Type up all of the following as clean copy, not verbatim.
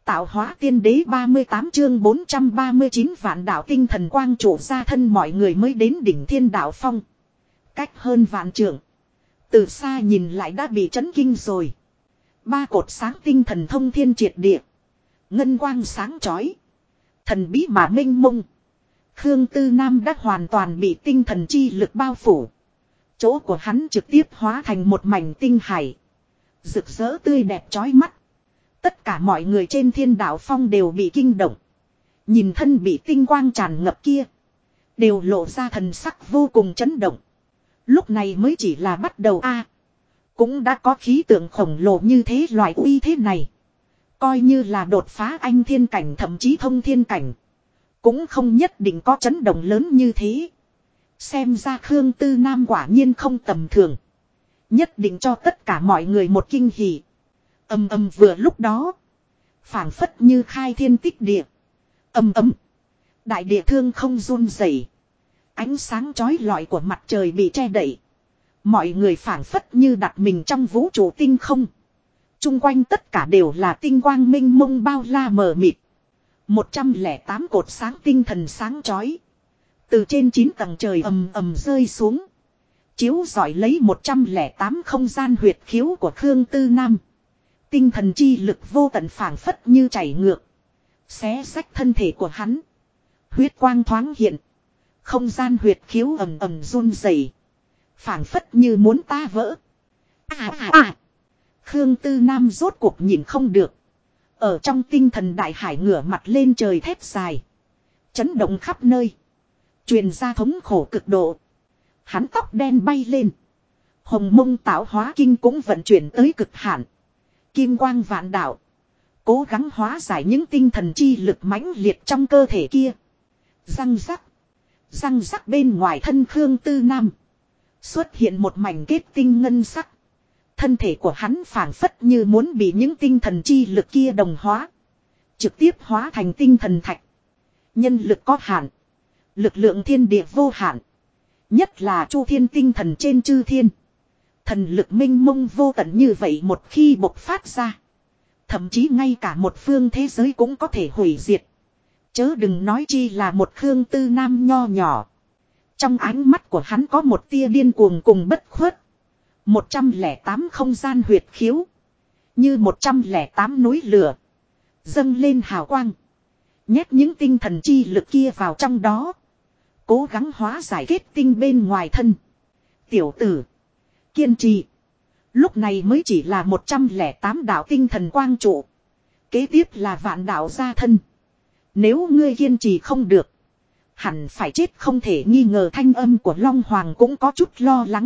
Tạo hóa tiên đế 38 chương 439 vạn đạo tinh thần quang trụ ra thân mọi người mới đến đỉnh Thiên Đạo Phong. Cách hơn vạn trượng. Từ xa nhìn lại đã bị chấn kinh rồi. Ba cột sáng tinh thần thông thiên triệt địa. Ngân quang sáng chói. Thần bí mà mênh mông. Khương Tư Nam đã hoàn toàn bị tinh thần chi lực bao phủ. Chỗ của hắn trực tiếp hóa thành một mảnh tinh hải. Rực rỡ tươi đẹp chói mắt. Tất cả mọi người trên Thiên Đạo Phong đều bị kinh động. Nhìn thân bị tinh quang tràn ngập kia. Đều lộ ra thần sắc vô cùng chấn động. Lúc này mới chỉ là bắt đầu cũng đã có khí tượng khổng lồ như thế loại uy thế này. Coi như là đột phá anh thiên cảnh thậm chí thông thiên cảnh. Cũng không nhất định có chấn động lớn như thế. Xem ra Khương Tư Nam quả nhiên không tầm thường. Nhất định cho tất cả mọi người một kinh hỉ. Ầm ầm vừa lúc đó. Phảng phất như khai thiên tích địa. Ầm ầm. Đại địa thương không run rẩy. Ánh sáng chói lọi của mặt trời bị che đậy. Mọi người phảng phất như đặt mình trong vũ trụ tinh không. Trung quanh tất cả đều là tinh quang minh mông bao la mờ mịt. 108 cột sáng tinh thần sáng chói. Từ trên 9 tầng trời ầm ầm rơi xuống. Chiếu rọi lấy 108 không gian huyệt khiếu của Khương Tư Nam. Tinh thần chi lực vô tận phảng phất như chảy ngược. Xé xách thân thể của hắn. Huyết quang thoáng hiện. Không gian huyệt khiếu ầm ầm run rẩy, phảng phất như muốn ta vỡ. Khương Tư Nam rốt cuộc nhìn không được. Ở trong tinh thần đại hải ngửa mặt lên trời thét dài. Chấn động khắp nơi. Truyền ra thống khổ cực độ. Hắn tóc đen bay lên. Hồng mông tạo hóa kinh cũng vận chuyển tới cực hạn. Kim quang vạn đạo. Cố gắng hóa giải những tinh thần chi lực mãnh liệt trong cơ thể kia. Răng rắc. Răng rắc bên ngoài thân Khương Tư Nam. Xuất hiện một mảnh kết tinh ngân sắc. Thân thể của hắn phảng phất như muốn bị những tinh thần chi lực kia đồng hóa. Trực tiếp hóa thành tinh thần thạch. Nhân lực có hạn. Lực lượng thiên địa vô hạn. Nhất là Chu Thiên tinh thần trên chư thiên. Thần lực minh mông vô tận như vậy một khi bộc phát ra. Thậm chí ngay cả một phương thế giới cũng có thể hủy diệt. Chớ đừng nói chi là một Khương Tư Nam nho nhỏ. Trong ánh mắt của hắn có một tia điên cuồng cùng bất khuất. 108 không gian huyệt khiếu. Như 108 núi lửa. Dâng lên hào quang. Nhét những tinh thần chi lực kia vào trong đó. Cố gắng hóa giải kết tinh bên ngoài thân. Tiểu tử. Kiên trì. Lúc này mới chỉ là 108 đạo tinh thần quang trụ. Kế tiếp là vạn đạo gia thân. Nếu ngươi kiên trì không được. Hẳn phải chết không thể nghi ngờ. Thanh âm của Long Hoàng cũng có chút lo lắng.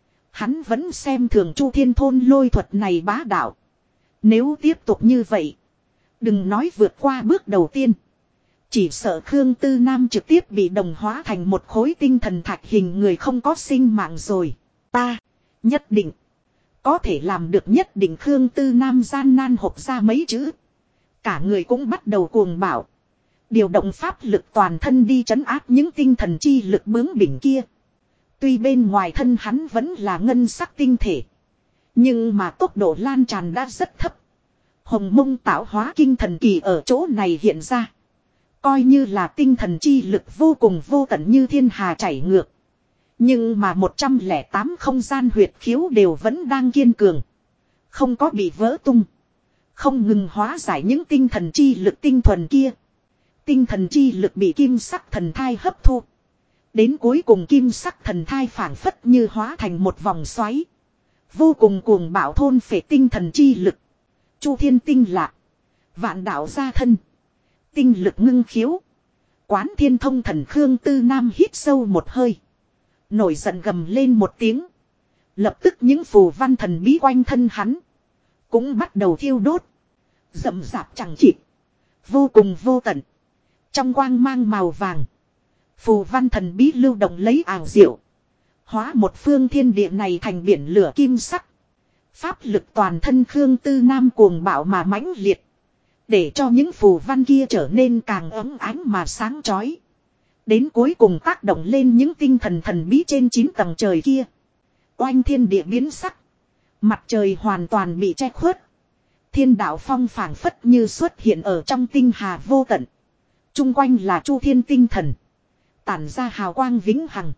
Hắn vẫn xem thường Chu Thiên thôn lôi thuật này bá đạo. Nếu tiếp tục như vậy. Đừng nói vượt qua bước đầu tiên. Chỉ sợ Khương Tư Nam trực tiếp bị đồng hóa thành một khối tinh thần thạch hình người không có sinh mạng rồi. Ta nhất định có thể làm được, nhất định. Khương Tư Nam gian nan hộc ra mấy chữ. Cả người cũng bắt đầu cuồng bạo. Điều động pháp lực toàn thân đi trấn áp những tinh thần chi lực bướng bỉnh kia. Tuy bên ngoài thân hắn vẫn là ngân sắc tinh thể. Nhưng mà tốc độ lan tràn đã rất thấp. Hồng mông tạo hóa kinh thần kỳ ở chỗ này hiện ra. Coi như là tinh thần chi lực vô cùng vô tận như thiên hà chảy ngược. Nhưng mà 108 không gian huyệt khiếu đều vẫn đang kiên cường. Không có bị vỡ tung. Không ngừng hóa giải những tinh thần chi lực tinh thuần kia. Tinh thần chi lực bị kim sắc thần thai hấp thu. Đến cuối cùng kim sắc thần thai phảng phất như hóa thành một vòng xoáy. Vô cùng cuồng bạo thôn phệ tinh thần chi lực. Chu Thiên tinh lạ. Vạn đạo gia thân. Tinh lực ngưng khiếu. Quán thiên thông thần. Khương Tư Nam hít sâu một hơi. Nổi giận gầm lên một tiếng. Lập tức những phù văn thần bí quanh thân hắn. Cũng bắt đầu thiêu đốt. Rậm rạp chẳng chịt. Vô cùng vô tận. Trong quang mang màu vàng. Phù văn thần bí lưu động lấy ảo diệu. Hóa một phương thiên địa này thành biển lửa kim sắc. Pháp lực toàn thân Khương Tư Nam cuồng bạo mà mãnh liệt. Để cho những phù văn kia trở nên càng ấm ánh mà sáng chói. Đến cuối cùng tác động lên những tinh thần thần bí trên 9 tầng trời kia. Oanh thiên địa biến sắc. Mặt trời hoàn toàn bị che khuất. Thiên đạo phong phảng phất như xuất hiện ở trong tinh hà vô tận. Trung quanh là chu thiên tinh thần. Tản ra hào quang vĩnh hằng.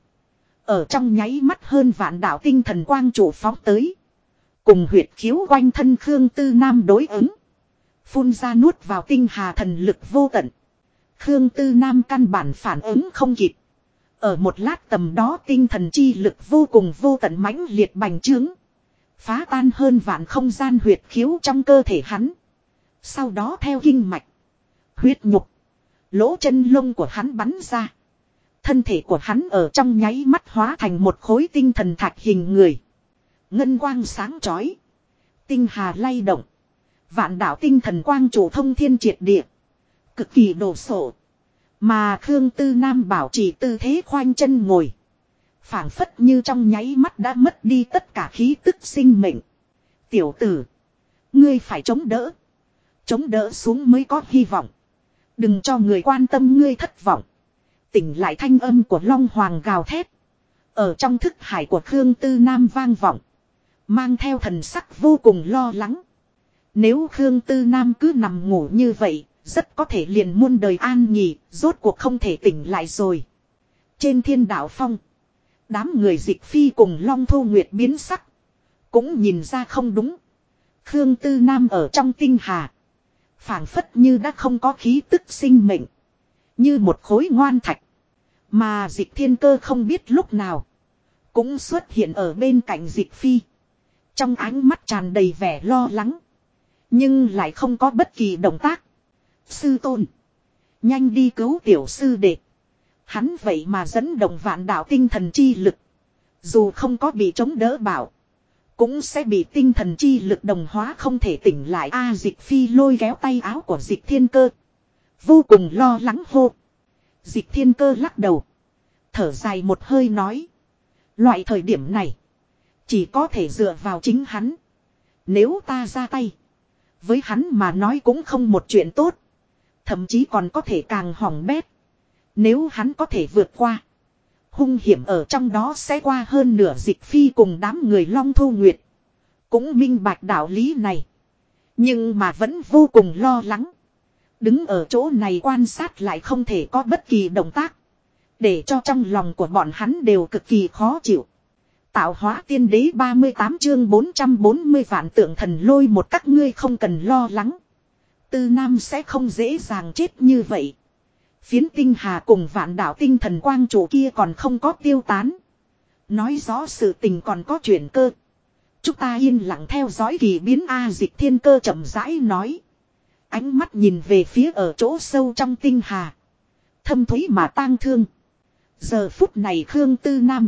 Ở trong nháy mắt hơn vạn đạo tinh thần quang trụ phóng tới. Cùng huyệt khiếu quanh thân Khương Tư Nam đối ứng. Phun ra nuốt vào tinh hà thần lực vô tận. Khương Tư Nam căn bản phản ứng không kịp. Ở một lát tầm đó tinh thần chi lực vô cùng vô tận mãnh liệt bành trướng. Phá tan hơn vạn không gian huyệt khiếu trong cơ thể hắn. Sau đó theo kinh mạch. Huyết nhục. Lỗ chân lông của hắn bắn ra. Thân thể của hắn ở trong nháy mắt hóa thành một khối tinh thần thạch hình người. Ngân quang sáng chói. Tinh hà lay động. Vạn đạo tinh thần quang chủ thông thiên triệt địa. Cực kỳ đồ sộ. Mà Khương Tư Nam bảo trì tư thế khoanh chân ngồi. Phảng phất như trong nháy mắt đã mất đi tất cả khí tức sinh mệnh. Tiểu tử. Ngươi phải chống đỡ. Chống đỡ xuống mới có hy vọng. Đừng cho người quan tâm ngươi thất vọng. Tỉnh lại thanh âm của Long Hoàng gào thét. Ở trong thức hải của Khương Tư Nam vang vọng. Mang theo thần sắc vô cùng lo lắng. Nếu Khương Tư Nam cứ nằm ngủ như vậy, rất có thể liền muôn đời an nghỉ, rốt cuộc không thể tỉnh lại rồi. Trên thiên đạo phong, đám người Dịch Phi cùng Long Thu Nguyệt biến sắc. Cũng nhìn ra không đúng. Khương Tư Nam ở trong tinh hà. Phảng phất như đã không có khí tức sinh mệnh. Như một khối ngoan thạch. Mà Dịch Thiên Cơ không biết lúc nào. Cũng xuất hiện ở bên cạnh Dịch Phi. Trong ánh mắt tràn đầy vẻ lo lắng. Nhưng lại không có bất kỳ động tác. Sư tôn. Nhanh đi cứu tiểu sư đệ. Hắn vậy mà dẫn động vạn đạo tinh thần chi lực. Dù không có bị chống đỡ bảo. Cũng sẽ bị tinh thần chi lực đồng hóa không thể tỉnh lại. Dịch Phi lôi kéo tay áo của Dịch Thiên Cơ. Vô cùng lo lắng hô. Dịch Thiên Cơ lắc đầu. Thở dài một hơi nói. Loại thời điểm này. Chỉ có thể dựa vào chính hắn. Nếu ta ra tay. Với hắn mà nói cũng không một chuyện tốt. Thậm chí còn có thể càng hỏng bét. Nếu hắn có thể vượt qua. Hung hiểm ở trong đó sẽ qua hơn nửa. Dịch Phi cùng đám người Long Thu Nguyệt. Cũng minh bạch đạo lý này. Nhưng mà vẫn vô cùng lo lắng. Đứng ở chỗ này quan sát lại không thể có bất kỳ động tác. Để cho trong lòng của bọn hắn đều cực kỳ khó chịu. Tạo hóa tiên đế 38 chương 440 vạn tượng thần lôi một các ngươi không cần lo lắng. Tư Nam sẽ không dễ dàng chết như vậy. Phiến tinh hà cùng vạn đạo tinh thần quang chủ kia còn không có tiêu tán. Nói rõ sự tình còn có chuyển cơ. Chúng ta yên lặng theo dõi kỳ biến. Dịch Thiên Cơ chậm rãi nói. Ánh mắt nhìn về phía ở chỗ sâu trong tinh hà. Thâm thúy mà tang thương. Giờ phút này Khương Tư Nam.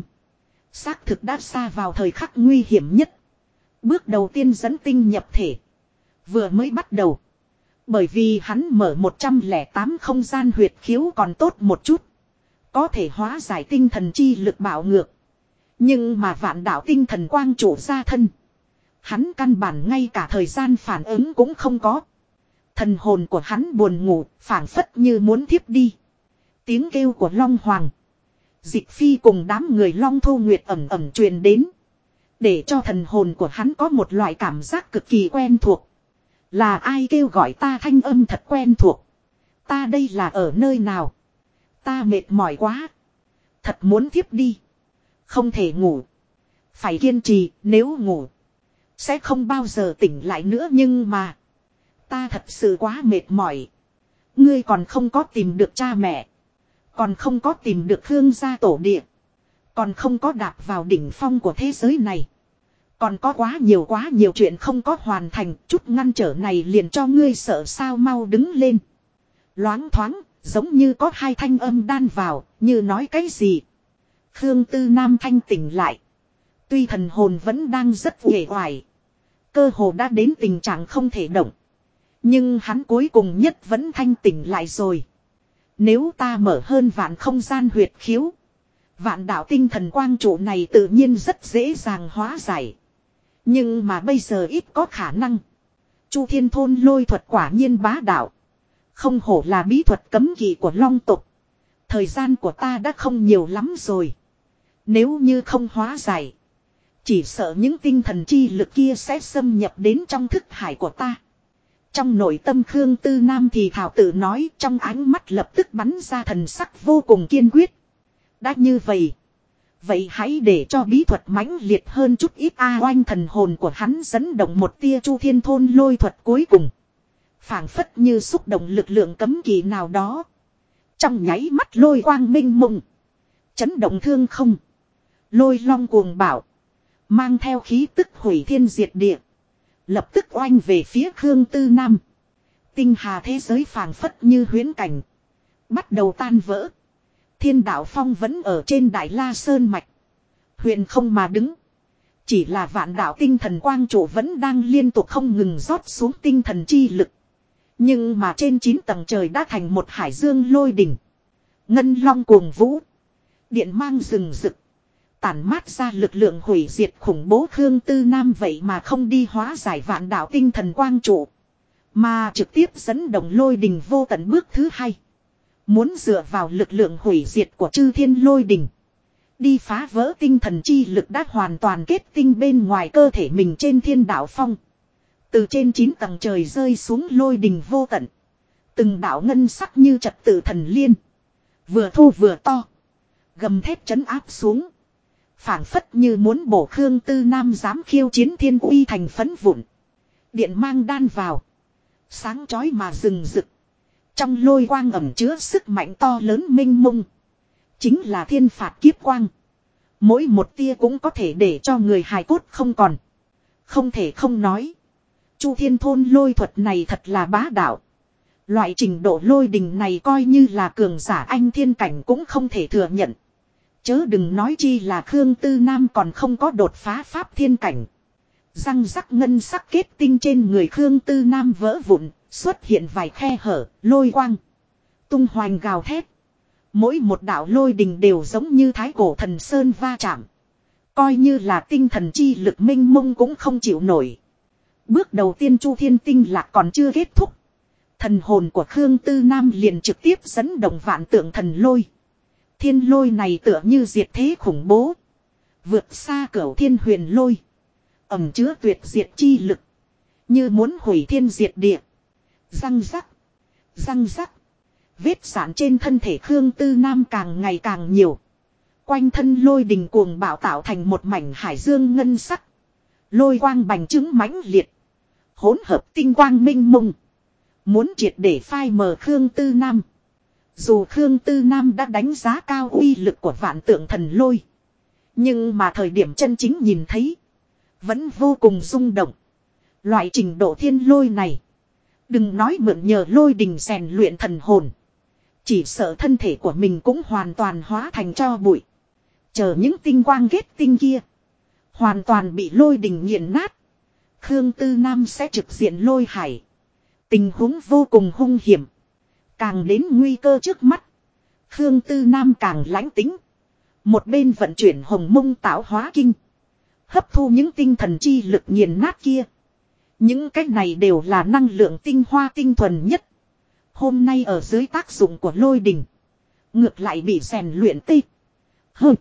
Xác thực đã xa vào thời khắc nguy hiểm nhất. Bước đầu tiên dẫn tinh nhập thể. Vừa mới bắt đầu. Bởi vì hắn mở 108 không gian huyệt khiếu còn tốt một chút. Có thể hóa giải tinh thần chi lực bạo ngược. Nhưng mà vạn đạo tinh thần quang chủ ra thân. Hắn căn bản ngay cả thời gian phản ứng cũng không có. Thần hồn của hắn buồn ngủ, phảng phất như muốn thiếp đi. Tiếng kêu của Long Hoàng. Dịch Phi cùng đám người Long Thu Nguyệt ẩm ẩm truyền đến. Để cho thần hồn của hắn có một loại cảm giác cực kỳ quen thuộc. Là ai kêu gọi ta thanh âm thật quen thuộc. Ta đây là ở nơi nào. Ta mệt mỏi quá. Thật muốn thiếp đi. Không thể ngủ. Phải kiên trì, nếu ngủ. Sẽ không bao giờ tỉnh lại nữa nhưng mà. Ta thật sự quá mệt mỏi. Ngươi còn không có tìm được cha mẹ. Còn không có tìm được Khương gia tổ địa. Còn không có đạp vào đỉnh phong của thế giới này. Còn có quá nhiều chuyện không có hoàn thành. Chút ngăn trở này liền cho ngươi sợ sao mau đứng lên. Loáng thoáng, giống như có hai thanh âm đan vào, như nói cái gì. Khương Tư Nam thanh tỉnh lại. Tuy thần hồn vẫn đang rất uể oải. Cơ hồ đã đến tình trạng không thể động. Nhưng hắn cuối cùng nhất vẫn thanh tỉnh lại rồi. Nếu ta mở hơn vạn không gian huyệt khiếu. Vạn đạo tinh thần quang trụ này tự nhiên rất dễ dàng hóa giải. Nhưng mà bây giờ ít có khả năng. Chu Thiên Thôn lôi thuật quả nhiên bá đạo. Không hổ là bí thuật cấm kỵ của Long tộc. Thời gian của ta đã không nhiều lắm rồi. Nếu như không hóa giải. Chỉ sợ những tinh thần chi lực kia sẽ xâm nhập đến trong thức hải của ta. Trong nội tâm Khương Tư Nam thì thảo tự nói, trong ánh mắt lập tức bắn ra thần sắc vô cùng kiên quyết. Đã như vậy. Vậy hãy để cho bí thuật mãnh liệt hơn chút ít oanh thần hồn của hắn dẫn động một tia Chu Thiên Thôn lôi thuật cuối cùng. Phảng phất như xúc động lực lượng cấm kỵ nào đó. Trong nháy mắt lôi quang minh mông. Chấn động thương không. Lôi long cuồng bạo. Mang theo khí tức hủy thiên diệt địa. Lập tức oanh về phía Khương Tư Nam. Tinh hà thế giới phảng phất như huyễn cảnh. Bắt đầu tan vỡ. Thiên đạo phong vẫn ở trên Đại La Sơn Mạch. Huyền không mà đứng. Chỉ là vạn đạo tinh thần quang trụ vẫn đang liên tục không ngừng rót xuống tinh thần chi lực. Nhưng mà trên 9 tầng trời đã thành một hải dương lôi đỉnh. Ngân long cuồng vũ. Điện mang rừng rực. Tản mát ra lực lượng hủy diệt khủng bố. Khương Tư Nam vậy mà không đi hóa giải vạn đạo tinh thần quang trụ. Mà trực tiếp dẫn động lôi đỉnh vô tận bước thứ 2. Muốn dựa vào lực lượng hủy diệt của chư thiên lôi đỉnh. Đi phá vỡ tinh thần chi lực đã hoàn toàn kết tinh bên ngoài cơ thể mình trên thiên đạo phong. Từ trên 9 tầng trời rơi xuống lôi đỉnh vô tận. Từng đạo ngân sắc như trật tự thần liên. Vừa thô vừa to. Gầm thép trấn áp xuống. Phảng phất như muốn bổ Khương Tư Nam dám khiêu chiến thiên uy thành phấn vụn. Điện mang đan vào. Sáng chói mà rừng rực. Trong lôi quang ẩm chứa sức mạnh to lớn minh mông. Chính là thiên phạt kiếp quang. Mỗi một tia cũng có thể để cho người hài cốt không còn. Không thể không nói. Chu Thiên Thôn lôi thuật này thật là bá đạo. Loại trình độ lôi đình này coi như là cường giả anh thiên cảnh cũng không thể thừa nhận. Chớ đừng nói chi là Khương Tư Nam còn không có đột phá pháp thiên cảnh. Răng rắc ngân sắc kết tinh trên người Khương Tư Nam vỡ vụn, xuất hiện vài khe hở, lôi quang. Tung hoành gào thét. Mỗi một đạo lôi đình đều giống như thái cổ thần sơn va chạm. Coi như là tinh thần chi lực minh mông cũng không chịu nổi. Bước đầu tiên Chu Thiên Tinh Lạc còn chưa kết thúc. Thần hồn của Khương Tư Nam liền trực tiếp dẫn động vạn tượng thần lôi. Thiên lôi này tựa như diệt thế khủng bố. Vượt xa cửu thiên huyền lôi. Ẩm chứa tuyệt diệt chi lực. Như muốn hủy thiên diệt địa. Răng rắc. Răng rắc. Vết sản trên thân thể Khương Tư Nam càng ngày càng nhiều. Quanh thân lôi đình cuồng bạo tạo thành một mảnh hải dương ngân sắc. Lôi quang bành trướng mãnh liệt. Hỗn hợp tinh quang minh mông. Muốn triệt để phai mờ Khương Tư Nam. Dù Khương Tư Nam đã đánh giá cao uy lực của vạn tượng thần lôi. Nhưng mà thời điểm chân chính nhìn thấy. Vẫn vô cùng rung động. Loại trình độ thiên lôi này. Đừng nói mượn nhờ lôi đình rèn luyện thần hồn. Chỉ sợ thân thể của mình cũng hoàn toàn hóa thành tro bụi. Chờ những tinh quang kết tinh kia. Hoàn toàn bị lôi đình nghiền nát. Khương Tư Nam sẽ trực diện lôi hải. Tình huống vô cùng hung hiểm. Càng đến nguy cơ trước mắt. Khương Tư Nam càng lãnh tính. Một bên vận chuyển hồng mông tạo hóa kinh. Hấp thu những tinh thần chi lực nghiền nát kia. Những cách này đều là năng lượng tinh hoa tinh thuần nhất. Hôm nay ở dưới tác dụng của lôi đình. Ngược lại bị rèn luyện tê. Hơ.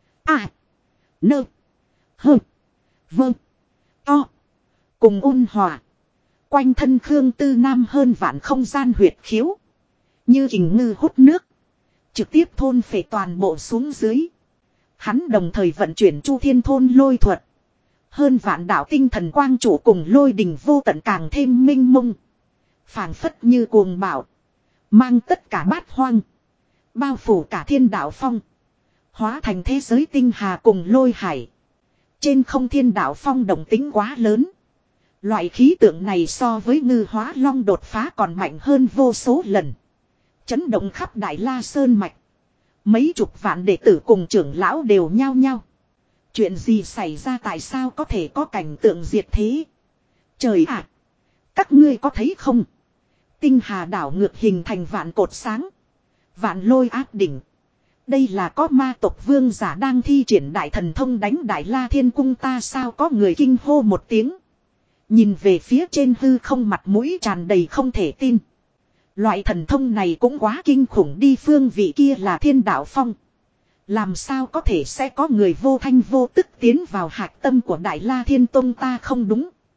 À. Nơ. Hơ. Vơ. To. Cùng ôn hòa. Quanh thân Khương Tư Nam hơn vạn không gian huyệt khiếu. Như hình ngư hút nước. Trực tiếp thôn phệ toàn bộ xuống dưới. Hắn đồng thời vận chuyển Chu Thiên Thôn lôi thuật. Hơn vạn đạo tinh thần quang trụ cùng lôi đình vô tận càng thêm minh mông. Phảng phất như cuồng bạo. Mang tất cả bát hoang. Bao phủ cả thiên đạo phong. Hóa thành thế giới tinh hà cùng lôi hải. Trên không thiên đạo phong động tính quá lớn. Loại khí tượng này so với ngư hóa long đột phá còn mạnh hơn vô số lần. Chấn động khắp Đại La Sơn Mạch. Mấy chục vạn đệ tử cùng trưởng lão đều nhao nhao. Chuyện gì xảy ra, tại sao có thể có cảnh tượng diệt thế? Trời ạ! Các ngươi có thấy không? Tinh hà đảo ngược hình thành vạn cột sáng. Vạn lôi áp đỉnh. Đây là có ma tộc vương giả đang thi triển đại thần thông đánh Đại La Thiên Cung ta sao, có người kinh hô một tiếng. Nhìn về phía trên hư không, mặt mũi tràn đầy không thể tin. Loại thần thông này cũng quá kinh khủng đi, phương vị kia là thiên đạo phong. Làm sao có thể sẽ có người vô thanh vô tức tiến vào hạch tâm của Đại La Thiên Tông ta không đúng.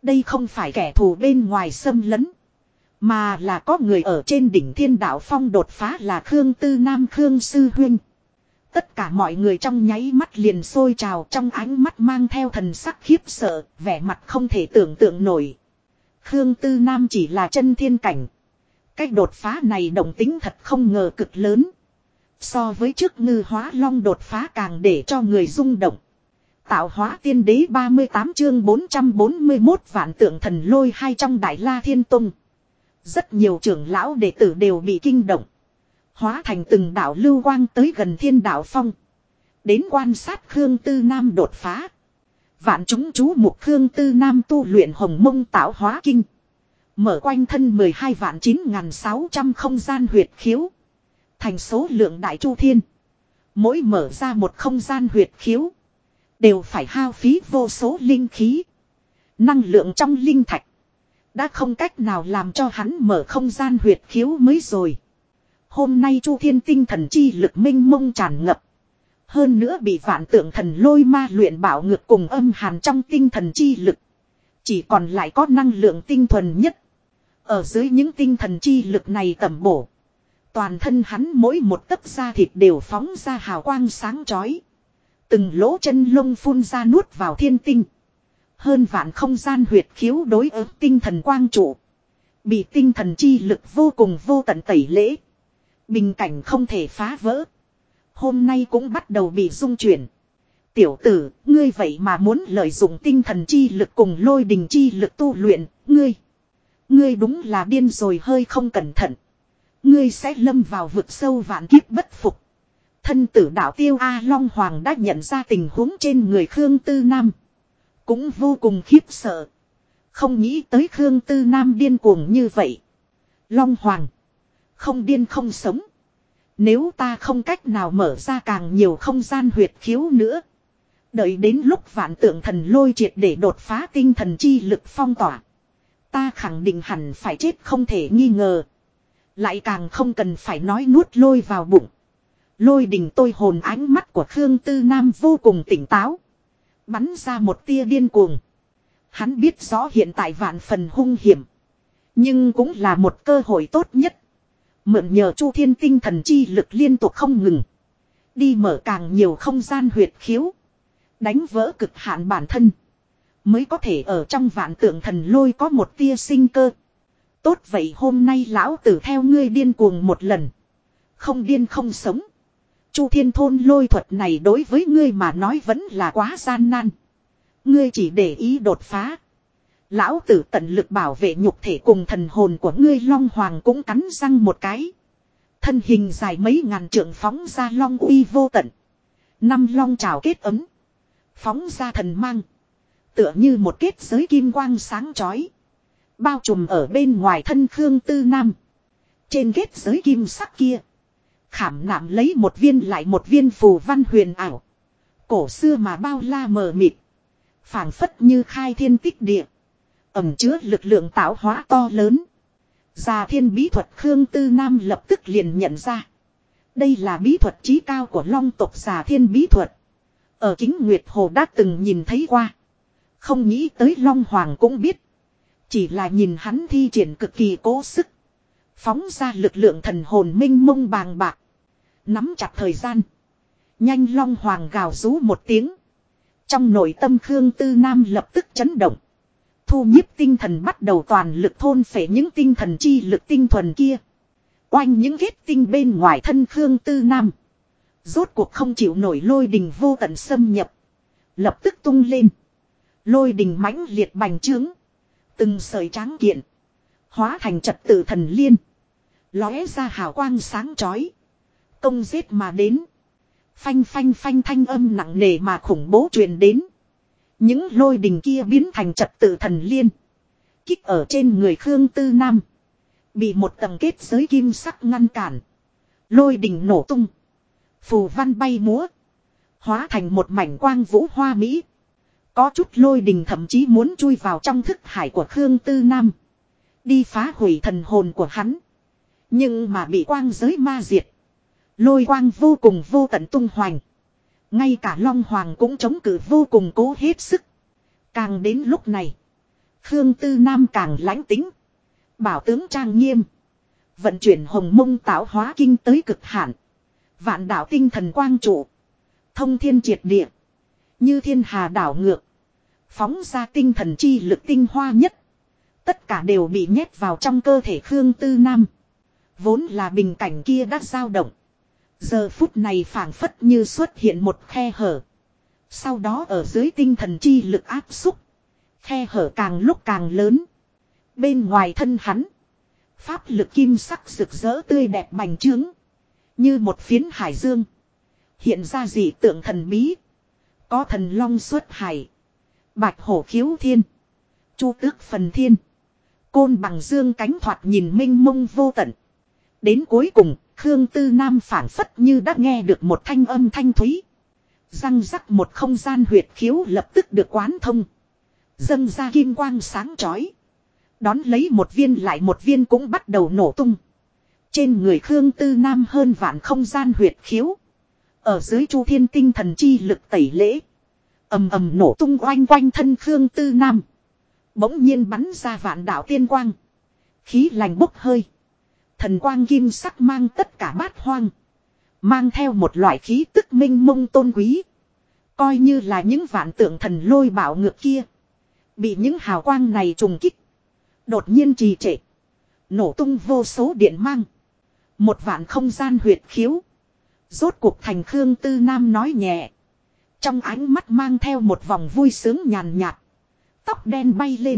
Đây không phải kẻ thù bên ngoài xâm lấn. Mà là có người ở trên đỉnh Thiên Đạo Phong đột phá là Khương Tư Nam Khương Sư Huynh. Tất cả mọi người trong nháy mắt liền sôi trào, trong ánh mắt mang theo thần sắc khiếp sợ, vẻ mặt không thể tưởng tượng nổi. Khương Tư Nam chỉ là chân thiên cảnh. Cách đột phá này động tính thật không ngờ cực lớn. So với trước Ngư Hóa Long đột phá càng để cho người rung động. Tạo Hóa Tiên Đế 38 chương 441 vạn tượng thần lôi hai trong Đại La Thiên Tông. Rất nhiều trưởng lão đệ tử đều bị kinh động. Hóa thành từng đạo lưu quang tới gần Thiên Đạo Phong. Đến quan sát Khương Tư Nam đột phá. Vạn chúng chú mục Khương Tư Nam tu luyện Hồng Mông Tạo Hóa Kinh. Mở quanh thân 12 vạn 9.600 không gian huyệt khiếu. Thành số lượng đại chu thiên. Mỗi mở ra một không gian huyệt khiếu. Đều phải hao phí vô số linh khí. Năng lượng trong linh thạch. Đã không cách nào làm cho hắn mở không gian huyệt khiếu mới rồi. Hôm nay chu thiên tinh thần chi lực minh mông tràn ngập. Hơn nữa bị vạn tượng thần lôi ma luyện bảo ngược cùng âm hàn trong tinh thần chi lực. Chỉ còn lại có năng lượng tinh thuần nhất. Ở dưới những tinh thần chi lực này tẩm bổ. Toàn thân hắn mỗi một tấc da thịt đều phóng ra hào quang sáng chói. Từng lỗ chân lông phun ra nuốt vào thiên tinh. Hơn vạn không gian huyệt khiếu đối ứng tinh thần quang trụ. Bị tinh thần chi lực vô cùng vô tận tẩy lễ. Bình cảnh không thể phá vỡ. Hôm nay cũng bắt đầu bị rung chuyển. Tiểu tử, ngươi vậy mà muốn lợi dụng tinh thần chi lực cùng lôi đình chi lực tu luyện, Ngươi đúng là điên rồi hơi không cẩn thận. Ngươi sẽ lâm vào vực sâu vạn kiếp bất phục. Thân tử đạo tiêu A Long Hoàng đã nhận ra tình huống trên người Khương Tư Nam. Cũng vô cùng khiếp sợ. Không nghĩ tới Khương Tư Nam điên cuồng như vậy. Long Hoàng. Không điên không sống. Nếu ta không cách nào mở ra càng nhiều không gian huyệt khiếu nữa. Đợi đến lúc vạn tượng thần lôi triệt để đột phá tinh thần chi lực phong tỏa. Ta khẳng định hẳn phải chết không thể nghi ngờ. Lại càng không cần phải nói nuốt lôi vào bụng. Lôi đình tôi hồn ánh mắt của Khương Tư Nam vô cùng tỉnh táo. Bắn ra một tia điên cuồng. Hắn biết rõ hiện tại vạn phần hung hiểm. Nhưng cũng là một cơ hội tốt nhất. Mượn nhờ chu thiên tinh thần chi lực liên tục không ngừng. Đi mở càng nhiều không gian huyệt khiếu. Đánh vỡ cực hạn bản thân. Mới có thể ở trong vạn tượng thần lôi có một tia sinh cơ. Tốt vậy hôm nay lão tử theo ngươi điên cuồng một lần. Không điên không sống. Chu thiên thôn lôi thuật này đối với ngươi mà nói vẫn là quá gian nan. Ngươi chỉ để ý đột phá. Lão tử tận lực bảo vệ nhục thể cùng thần hồn của ngươi. Long Hoàng cũng cắn răng một cái. Thân hình dài mấy ngàn trượng phóng ra long uy vô tận. Năm long trào kết ấm. Phóng ra thần mang. Tựa như một kết giới kim quang sáng chói. Bao trùm ở bên ngoài thân Khương Tư Nam. Trên kết giới kim sắc kia. Khảm nạm lấy một viên lại một viên phù văn huyền ảo. Cổ xưa mà bao la mờ mịt. Phảng phất như khai thiên tích địa. Ẩm chứa lực lượng tạo hóa to lớn. Già thiên bí thuật Khương Tư Nam lập tức liền nhận ra. Đây là bí thuật chí cao của long tộc già thiên bí thuật. Ở Kính Nguyệt Hồ đã từng nhìn thấy qua. Không nghĩ tới Long Hoàng cũng biết. Chỉ là nhìn hắn thi triển cực kỳ cố sức. Phóng ra lực lượng thần hồn minh mông bàng bạc. Nắm chặt thời gian. Nhanh Long Hoàng gào rú một tiếng. Trong nội tâm Khương Tư Nam lập tức chấn động. Thu nhiếp tinh thần bắt đầu toàn lực thôn phệ những tinh thần chi lực tinh thuần kia. Oanh những kết tinh bên ngoài thân Khương Tư Nam. Rốt cuộc không chịu nổi lôi đình vô tận xâm nhập. Lập tức tung lên. Lôi đình mãnh liệt bành trướng. Từng sợi tráng kiện. Hóa thành trật tự thần liên. Lóe ra hào quang sáng chói. Công giết mà đến. Phanh phanh phanh thanh âm nặng nề mà khủng bố truyền đến. Những lôi đình kia biến thành trật tự thần liên. Kích ở trên người Khương Tư Nam. Bị một tầng kết giới kim sắc ngăn cản. Lôi đình nổ tung. Phù văn bay múa. Hóa thành một mảnh quang vũ hoa mỹ. Có chút lôi đình thậm chí muốn chui vào trong thức hải của Khương Tư Nam. Đi phá hủy thần hồn của hắn. Nhưng mà bị quang giới ma diệt. Lôi quang vô cùng vô tận tung hoành. Ngay cả Long Hoàng cũng chống cự vô cùng cố hết sức. Càng đến lúc này. Khương Tư Nam càng lãnh tĩnh. Bảo tướng trang nghiêm. Vận chuyển hồng mông tạo hóa kinh tới cực hạn. Vạn đạo tinh thần quang trụ. Thông thiên triệt địa. Như thiên hà đảo ngược. Phóng ra tinh thần chi lực tinh hoa nhất. Tất cả đều bị nhét vào trong cơ thể Khương Tư Nam. Vốn là bình cảnh kia đã dao động. Giờ phút này phảng phất như xuất hiện một khe hở. Sau đó ở dưới tinh thần chi lực áp xúc. Khe hở càng lúc càng lớn. Bên ngoài thân hắn. Pháp lực kim sắc rực rỡ tươi đẹp bành trướng. Như một phiến hải dương. Hiện ra dị tượng thần bí. Có thần long xuất hải. Bạch hổ khiếu thiên. Chu tước phần thiên. Côn bằng dương cánh thoạt nhìn mênh mông vô tận. Đến cuối cùng, Khương Tư Nam phảng phất như đã nghe được một thanh âm thanh thúy. Răng rắc một không gian huyệt khiếu lập tức được quán thông. Dâng ra kim quang sáng chói. Đón lấy một viên lại một viên cũng bắt đầu nổ tung. Trên người Khương Tư Nam hơn vạn không gian huyệt khiếu. Ở dưới Chu Thiên tinh thần chi lực tẩy lễ. Ầm ầm nổ tung oanh quanh thân Khương Tư Nam. Bỗng nhiên bắn ra vạn đạo tiên quang. Khí lành bốc hơi. Thần quang kim sắc mang tất cả bát hoang. Mang theo một loại khí tức minh mông tôn quý. Coi như là những vạn tượng thần lôi bạo ngược kia. Bị những hào quang này trùng kích. Đột nhiên trì trệ. Nổ tung vô số điện mang. Một vạn không gian huyệt khiếu. Rốt cuộc thành Khương Tư Nam nói nhẹ. Trong ánh mắt mang theo một vòng vui sướng nhàn nhạt. Tóc đen bay lên.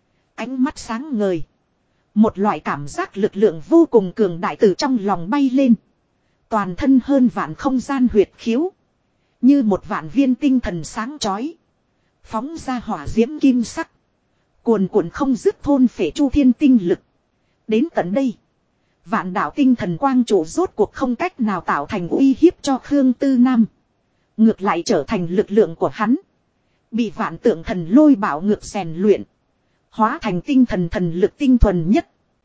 Ánh mắt sáng ngời. Một loại cảm giác lực lượng vô cùng cường đại từ trong lòng bay lên. Toàn thân hơn vạn không gian huyệt khiếu. Như một vạn viên tinh thần sáng chói. Phóng ra hỏa diễm kim sắc. Cuồn cuộn không dứt thôn phệ Chu Thiên tinh lực. Đến tận đây. Vạn đạo tinh thần quang trụ rốt cuộc không cách nào tạo thành uy hiếp cho Khương Tư Nam. Ngược lại trở thành lực lượng của hắn. Bị vạn tượng thần lôi bạo ngược rèn luyện. Hóa thành tinh thần thần lực tinh thuần nhất.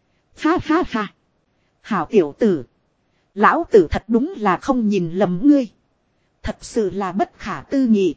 Ha ha ha. Hảo tiểu tử. Lão tử thật đúng là không nhìn lầm ngươi. Thật sự là bất khả tư nghị.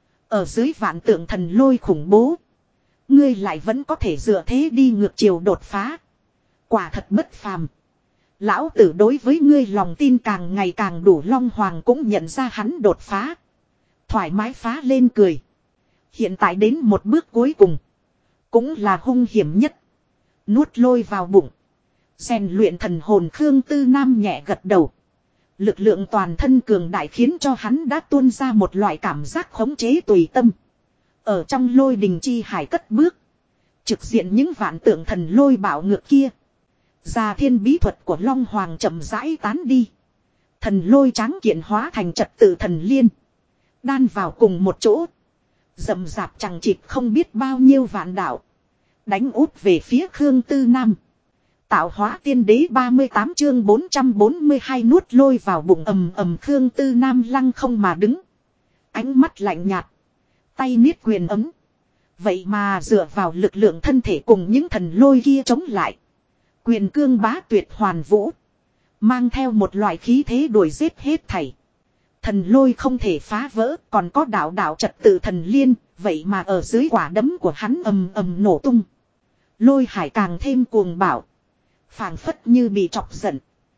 Ở dưới vạn tượng thần lôi khủng bố. Ngươi lại vẫn có thể dựa thế đi ngược chiều đột phá. Quả thật bất phàm. Lão tử đối với ngươi lòng tin càng ngày càng đủ. Long Hoàng cũng nhận ra hắn đột phá. Thoải mái phá lên cười. Hiện tại đến một bước cuối cùng. Cũng là hung hiểm nhất. Nuốt lôi vào bụng. Rèn luyện thần hồn Khương Tư Nam nhẹ gật đầu. Lực lượng toàn thân cường đại khiến cho hắn đã tuôn ra một loại cảm giác khống chế tùy tâm. Ở trong lôi đình chi hải cất bước. Trực diện những vạn tượng thần lôi bạo ngược kia. Già thiên bí thuật của Long Hoàng chậm rãi tán đi. Thần lôi tráng kiện hóa thành trật tự thần liên. Đan vào cùng một chỗ. Rậm rạp chẳng chịt không biết bao nhiêu vạn đạo. Đánh út về phía Khương Tư Nam. Tạo hóa tiên đế 38 chương 442 nuốt lôi vào bụng ầm ầm Khương Tư Nam lăng không mà đứng. Ánh mắt lạnh nhạt. Tay niết quyền ấm. Vậy mà dựa vào lực lượng thân thể cùng những thần lôi kia chống lại. Quyền cương bá tuyệt hoàn vũ. Mang theo một loại khí thế đuổi giết hết thảy. Thần lôi không thể phá vỡ, còn có đạo đạo trật tự thần liên, vậy mà ở dưới quả đấm của hắn ầm ầm nổ tung. Lôi hải càng thêm cuồng bạo. Phảng phất như bị chọc giận.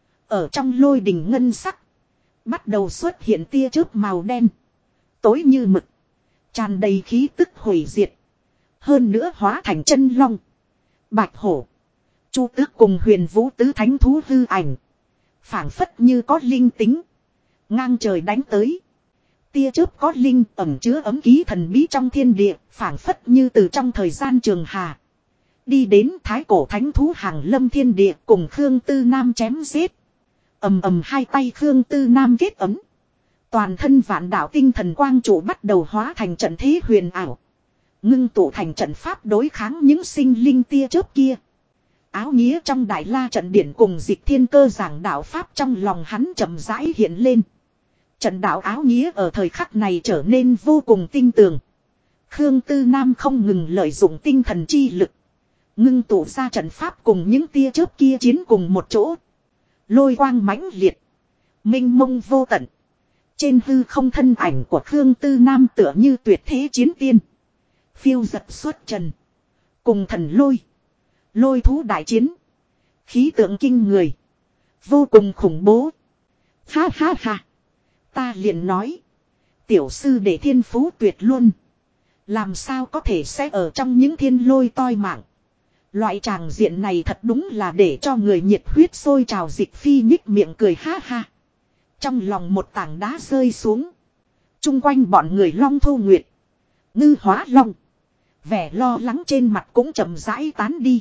Ở trong lôi đình ngân sắc. Bắt đầu xuất hiện tia chớp màu đen. Tối như mực. Tràn đầy khí tức hủy diệt. Hơn nữa hóa thành chân long. Bạch hổ. Chu tước cùng huyền vũ tứ thánh thú hư ảnh. Phảng phất như có linh tính. Ngang trời đánh tới. Tia chớp có linh ẩn chứa ấm ký thần bí trong thiên địa. Phảng phất như từ trong thời gian trường hà. Đi đến thái cổ thánh thú hàng lâm thiên địa cùng Khương Tư Nam chém giết. Ầm ầm hai tay Khương Tư Nam kết ấm. Toàn thân vạn đạo tinh thần quang trụ bắt đầu hóa thành trận thế huyền ảo. Ngưng tụ thành trận pháp đối kháng những sinh linh tia chớp kia. Áo nghĩa trong đại la trận điển cùng dịch thiên cơ giảng đạo pháp trong lòng hắn chậm rãi hiện lên. Trận đạo áo nghĩa ở thời khắc này trở nên vô cùng tinh tường. Khương Tư Nam không ngừng lợi dụng tinh thần chi lực. Ngưng tụ ra trận pháp cùng những tia chớp kia chiến cùng một chỗ. Lôi quang mãnh liệt. Minh mông vô tận. Trên hư không thân ảnh của Khương Tư Nam tựa như tuyệt thế chiến tiên. Phiêu giật xuất trần. Cùng thần lôi. Lôi thú đại chiến. Khí tượng kinh người. Vô cùng khủng bố. Ha ha ha. Ta liền nói. Tiểu sư để thiên phú tuyệt luôn. Làm sao có thể sẽ ở trong những thiên lôi toi mạng. Loại tràng diện này thật đúng là để cho người nhiệt huyết sôi trào. Dịch phi nhích miệng cười ha ha. Trong lòng một tảng đá rơi xuống. Trung quanh bọn người Long Thu Nguyệt. Ngư Hóa Long. Vẻ lo lắng trên mặt cũng chậm rãi tán đi.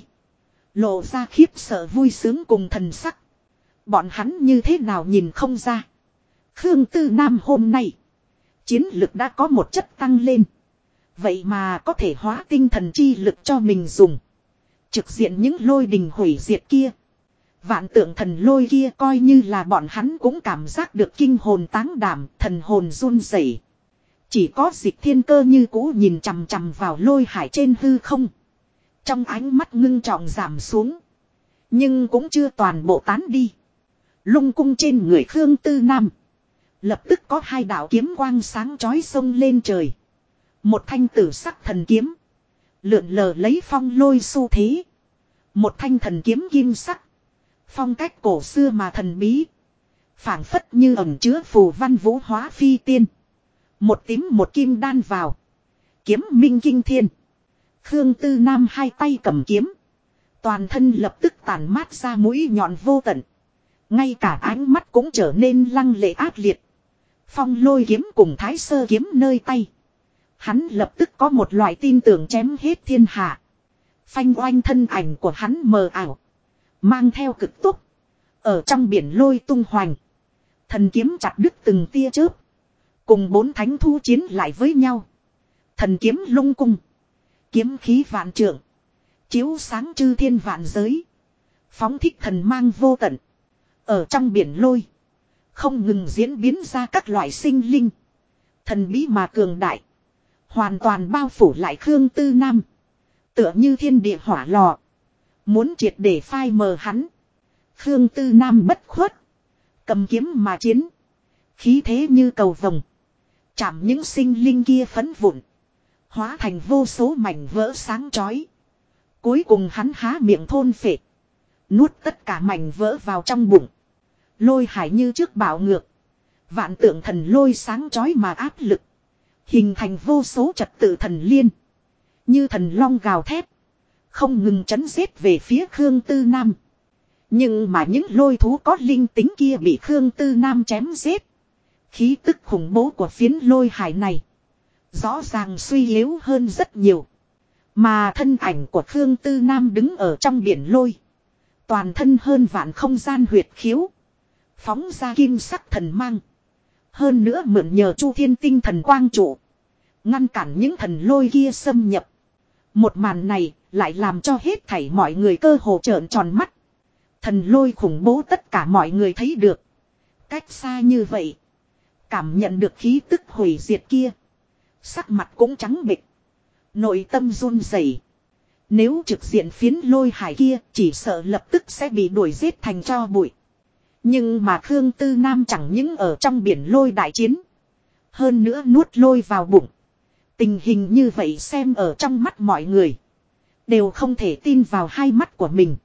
Lộ ra khiếp sợ vui sướng cùng thần sắc. Bọn hắn như thế nào nhìn không ra. Khương Tư Nam hôm nay. Chiến lực đã có một chất tăng lên. Vậy mà có thể hóa tinh thần chi lực cho mình dùng. Trực diện những lôi đình hủy diệt kia. Vạn tượng thần lôi kia coi như là bọn hắn cũng cảm giác được kinh hồn táng đảm, thần hồn run rẩy. Chỉ có Dịch Thiên Cơ như cũ nhìn chằm chằm vào lôi hải trên hư không. Trong ánh mắt ngưng trọng giảm xuống. Nhưng cũng chưa toàn bộ tán đi. Lung cung trên người Khương Tư Nam. Lập tức có hai đạo kiếm quang sáng chói sông lên trời. Một thanh tử sắc thần kiếm. Lượn lờ lấy phong lôi xu thế. Một thanh thần kiếm kim sắc. Phong cách cổ xưa mà thần bí. Phảng phất như ẩn chứa phù văn vũ hóa phi tiên. Một tím một kim đan vào. Kiếm minh kinh thiên. Khương Tư Nam hai tay cầm kiếm. Toàn thân lập tức tàn mát ra mũi nhọn vô tận. Ngay cả ánh mắt cũng trở nên lăng lệ ác liệt. Phong lôi kiếm cùng thái sơ kiếm nơi tay. Hắn lập tức có một loại tin tưởng chém hết thiên hạ. Phanh oanh thân ảnh của hắn mờ ảo. Mang theo cực tốc. Ở trong biển lôi tung hoành. Thần kiếm chặt đứt từng tia chớp. Cùng bốn thánh thu chiến lại với nhau. Thần kiếm lung cung. Kiếm khí vạn trượng. Chiếu sáng chư thiên vạn giới. Phóng thích thần mang vô tận. Ở trong biển lôi. Không ngừng diễn biến ra các loại sinh linh. Thần bí mà cường đại. Hoàn toàn bao phủ lại Khương Tư Nam. Tựa như thiên địa hỏa lò. Muốn triệt để phai mờ hắn. Khương Tư Nam bất khuất. Cầm kiếm mà chiến. Khí thế như cầu vồng. Chạm những sinh linh kia phấn vụn. Hóa thành vô số mảnh vỡ sáng chói. Cuối cùng hắn há miệng thôn phệ. Nuốt tất cả mảnh vỡ vào trong bụng. Lôi hải như trước bạo ngược. Vạn tượng thần lôi sáng chói mà áp lực. Hình thành vô số trật tự thần liên. Như thần long gào thét. Không ngừng chấn giết về phía Khương Tư Nam. Nhưng mà những lôi thú có linh tính kia bị Khương Tư Nam chém giết. Khí tức khủng bố của phiến lôi hải này. Rõ ràng suy yếu hơn rất nhiều. Mà thân ảnh của Khương Tư Nam đứng ở trong biển lôi. Toàn thân hơn vạn không gian huyệt khiếu. Phóng ra kim sắc thần mang. Hơn nữa mượn nhờ Chu Thiên Tinh thần quang trụ. Ngăn cản những thần lôi kia xâm nhập. Một màn này lại làm cho hết thảy mọi người cơ hồ trợn tròn mắt. Thần lôi khủng bố tất cả mọi người thấy được. Cách xa như vậy. Cảm nhận được khí tức hủy diệt kia. Sắc mặt cũng trắng bệch. Nội tâm run rẩy. Nếu trực diện phiến lôi hải kia chỉ sợ lập tức sẽ bị đuổi giết thành tro bụi. Nhưng mà Khương Tư Nam chẳng những ở trong biển lôi đại chiến. Hơn nữa nuốt lôi vào bụng. Tình hình như vậy xem ở trong mắt mọi người. Đều không thể tin vào hai mắt của mình.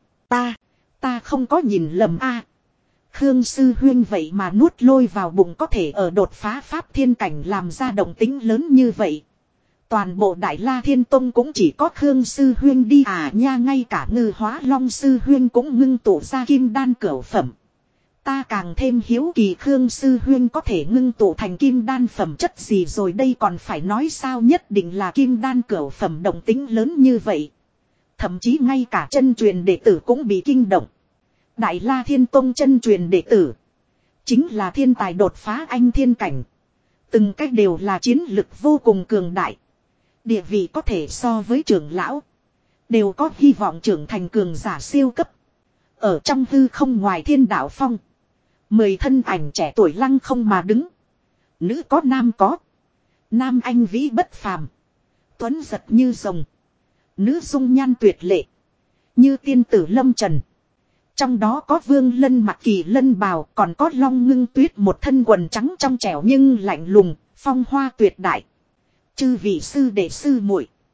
Ta không có nhìn lầm a. Khương sư huyên vậy mà nuốt lôi vào bụng có thể ở đột phá pháp thiên cảnh làm ra động tính lớn như vậy. Toàn bộ Đại La Thiên Tông cũng chỉ có Khương sư huyên đi à nha, ngay cả Ngư Hóa Long sư huyên cũng ngưng tụ ra kim đan cửu phẩm. Ta càng thêm hiếu kỳ Khương sư huyên có thể ngưng tụ thành kim đan phẩm chất gì rồi đây, còn phải nói sao nhất định là kim đan cửu phẩm động tính lớn như vậy. Thậm chí ngay cả chân truyền đệ tử cũng bị kinh động. Đại La Thiên Tông chân truyền đệ tử. Chính là thiên tài đột phá anh thiên cảnh. Từng cách đều là chiến lực vô cùng cường đại. Địa vị có thể so với trưởng lão. Đều có hy vọng trưởng thành cường giả siêu cấp. Ở trong hư không ngoài Thiên Đạo Phong. 10 thân ảnh trẻ tuổi lăng không mà đứng. Nữ có nam có. Nam anh vĩ bất phàm. Tuấn giật như rồng. Nữ dung nhan tuyệt lệ. Như tiên tử lâm trần. Trong đó có Vương Lân mặc kỳ lân bào, còn có Long Ngưng Tuyết một thân quần trắng trong trẻo nhưng lạnh lùng, phong hoa tuyệt đại. Chư vị sư đệ sư muội,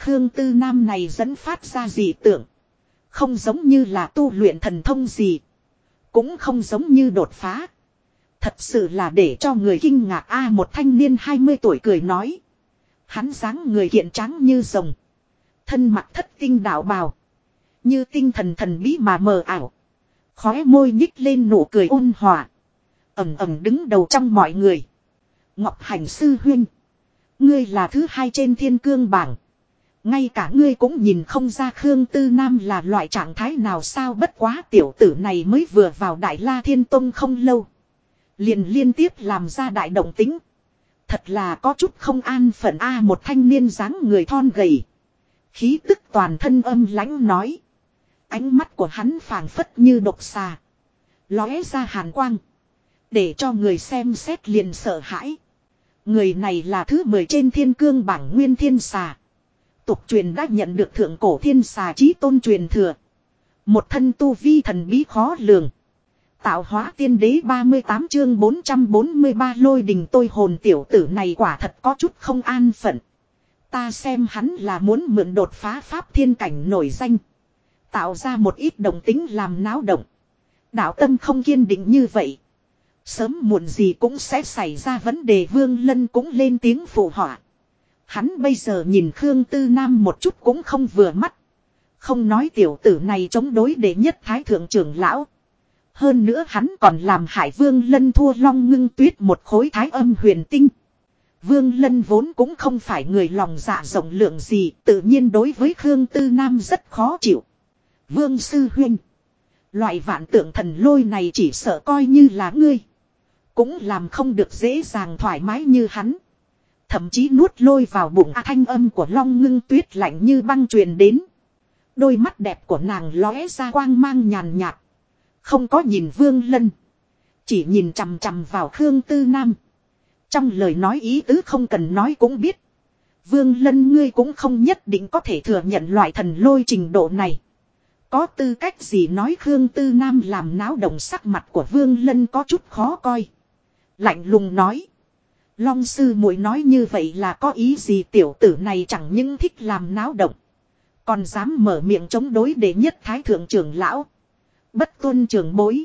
Khương Tư Nam này dẫn phát ra dị tượng. Không giống như là tu luyện thần thông gì. Cũng không giống như đột phá. Thật sự là để cho người kinh ngạc. Một thanh niên 20 tuổi cười nói. Hắn dáng người kiện trắng như rồng. Thân mặc thất tinh đạo bào. Như tinh thần thần bí mà mờ ảo. Khóe môi nhích lên nụ cười ôn hòa. Ẩm ẩm đứng đầu trong mọi người. Ngọc Hành sư huynh. Ngươi là thứ hai trên thiên cương bảng. Ngay cả ngươi cũng nhìn không ra Khương Tư Nam là loại trạng thái nào sao, bất quá tiểu tử này mới vừa vào Đại La Thiên Tông không lâu. Liền liên tiếp làm ra đại động tính. Thật là có chút không an phận. Một thanh niên dáng người thon gầy. Khí tức toàn thân âm lãnh nói. Ánh mắt của hắn phảng phất như độc xà. Lóe ra hàn quang. Để cho người xem xét liền sợ hãi. Người này là thứ 10 trên thiên cương bảng Nguyên Thiên Xà. Tục truyền đã nhận được thượng cổ thiên xà chí tôn truyền thừa. Một thân tu vi thần bí khó lường. Tạo hóa tiên đế 38 chương 443 lôi đình tôi hồn, tiểu tử này quả thật có chút không an phận. Ta xem hắn là muốn mượn đột phá pháp thiên cảnh nổi danh. Tạo ra một ít động tính làm náo động. Đạo tâm không kiên định như vậy. Sớm muộn gì cũng sẽ xảy ra vấn đề. Vương Lân cũng lên tiếng phụ họa. Hắn bây giờ nhìn Khương Tư Nam một chút cũng không vừa mắt. Không nói tiểu tử này chống đối đệ nhất thái thượng trưởng lão. Hơn nữa hắn còn làm hại Vương Lân thua Long Ngưng Tuyết một khối thái âm huyền tinh. Vương Lân vốn cũng không phải người lòng dạ rộng lượng gì, tự nhiên đối với Khương Tư Nam rất khó chịu. Vương sư huynh. Loại vạn tượng thần lôi này chỉ sợ coi như là ngươi. Cũng làm không được dễ dàng thoải mái như hắn. Thậm chí nuốt lôi vào bụng. Thanh âm của Long Ngưng Tuyết lạnh như băng truyền đến. Đôi mắt đẹp của nàng lóe ra quang mang nhàn nhạt. Không có nhìn Vương Lân. Chỉ nhìn chằm chằm vào Khương Tư Nam. Trong lời nói ý tứ không cần nói cũng biết. Vương Lân, ngươi cũng không nhất định có thể thừa nhận loại thần lôi trình độ này. Có tư cách gì nói? Khương Tư Nam làm náo động, sắc mặt của Vương Lân có chút khó coi. Lạnh lùng nói. Long sư muội nói như vậy là có ý gì? Tiểu tử này chẳng những thích làm náo động. Còn dám mở miệng chống đối đệ nhất thái thượng trưởng lão. Bất tuân trưởng bối.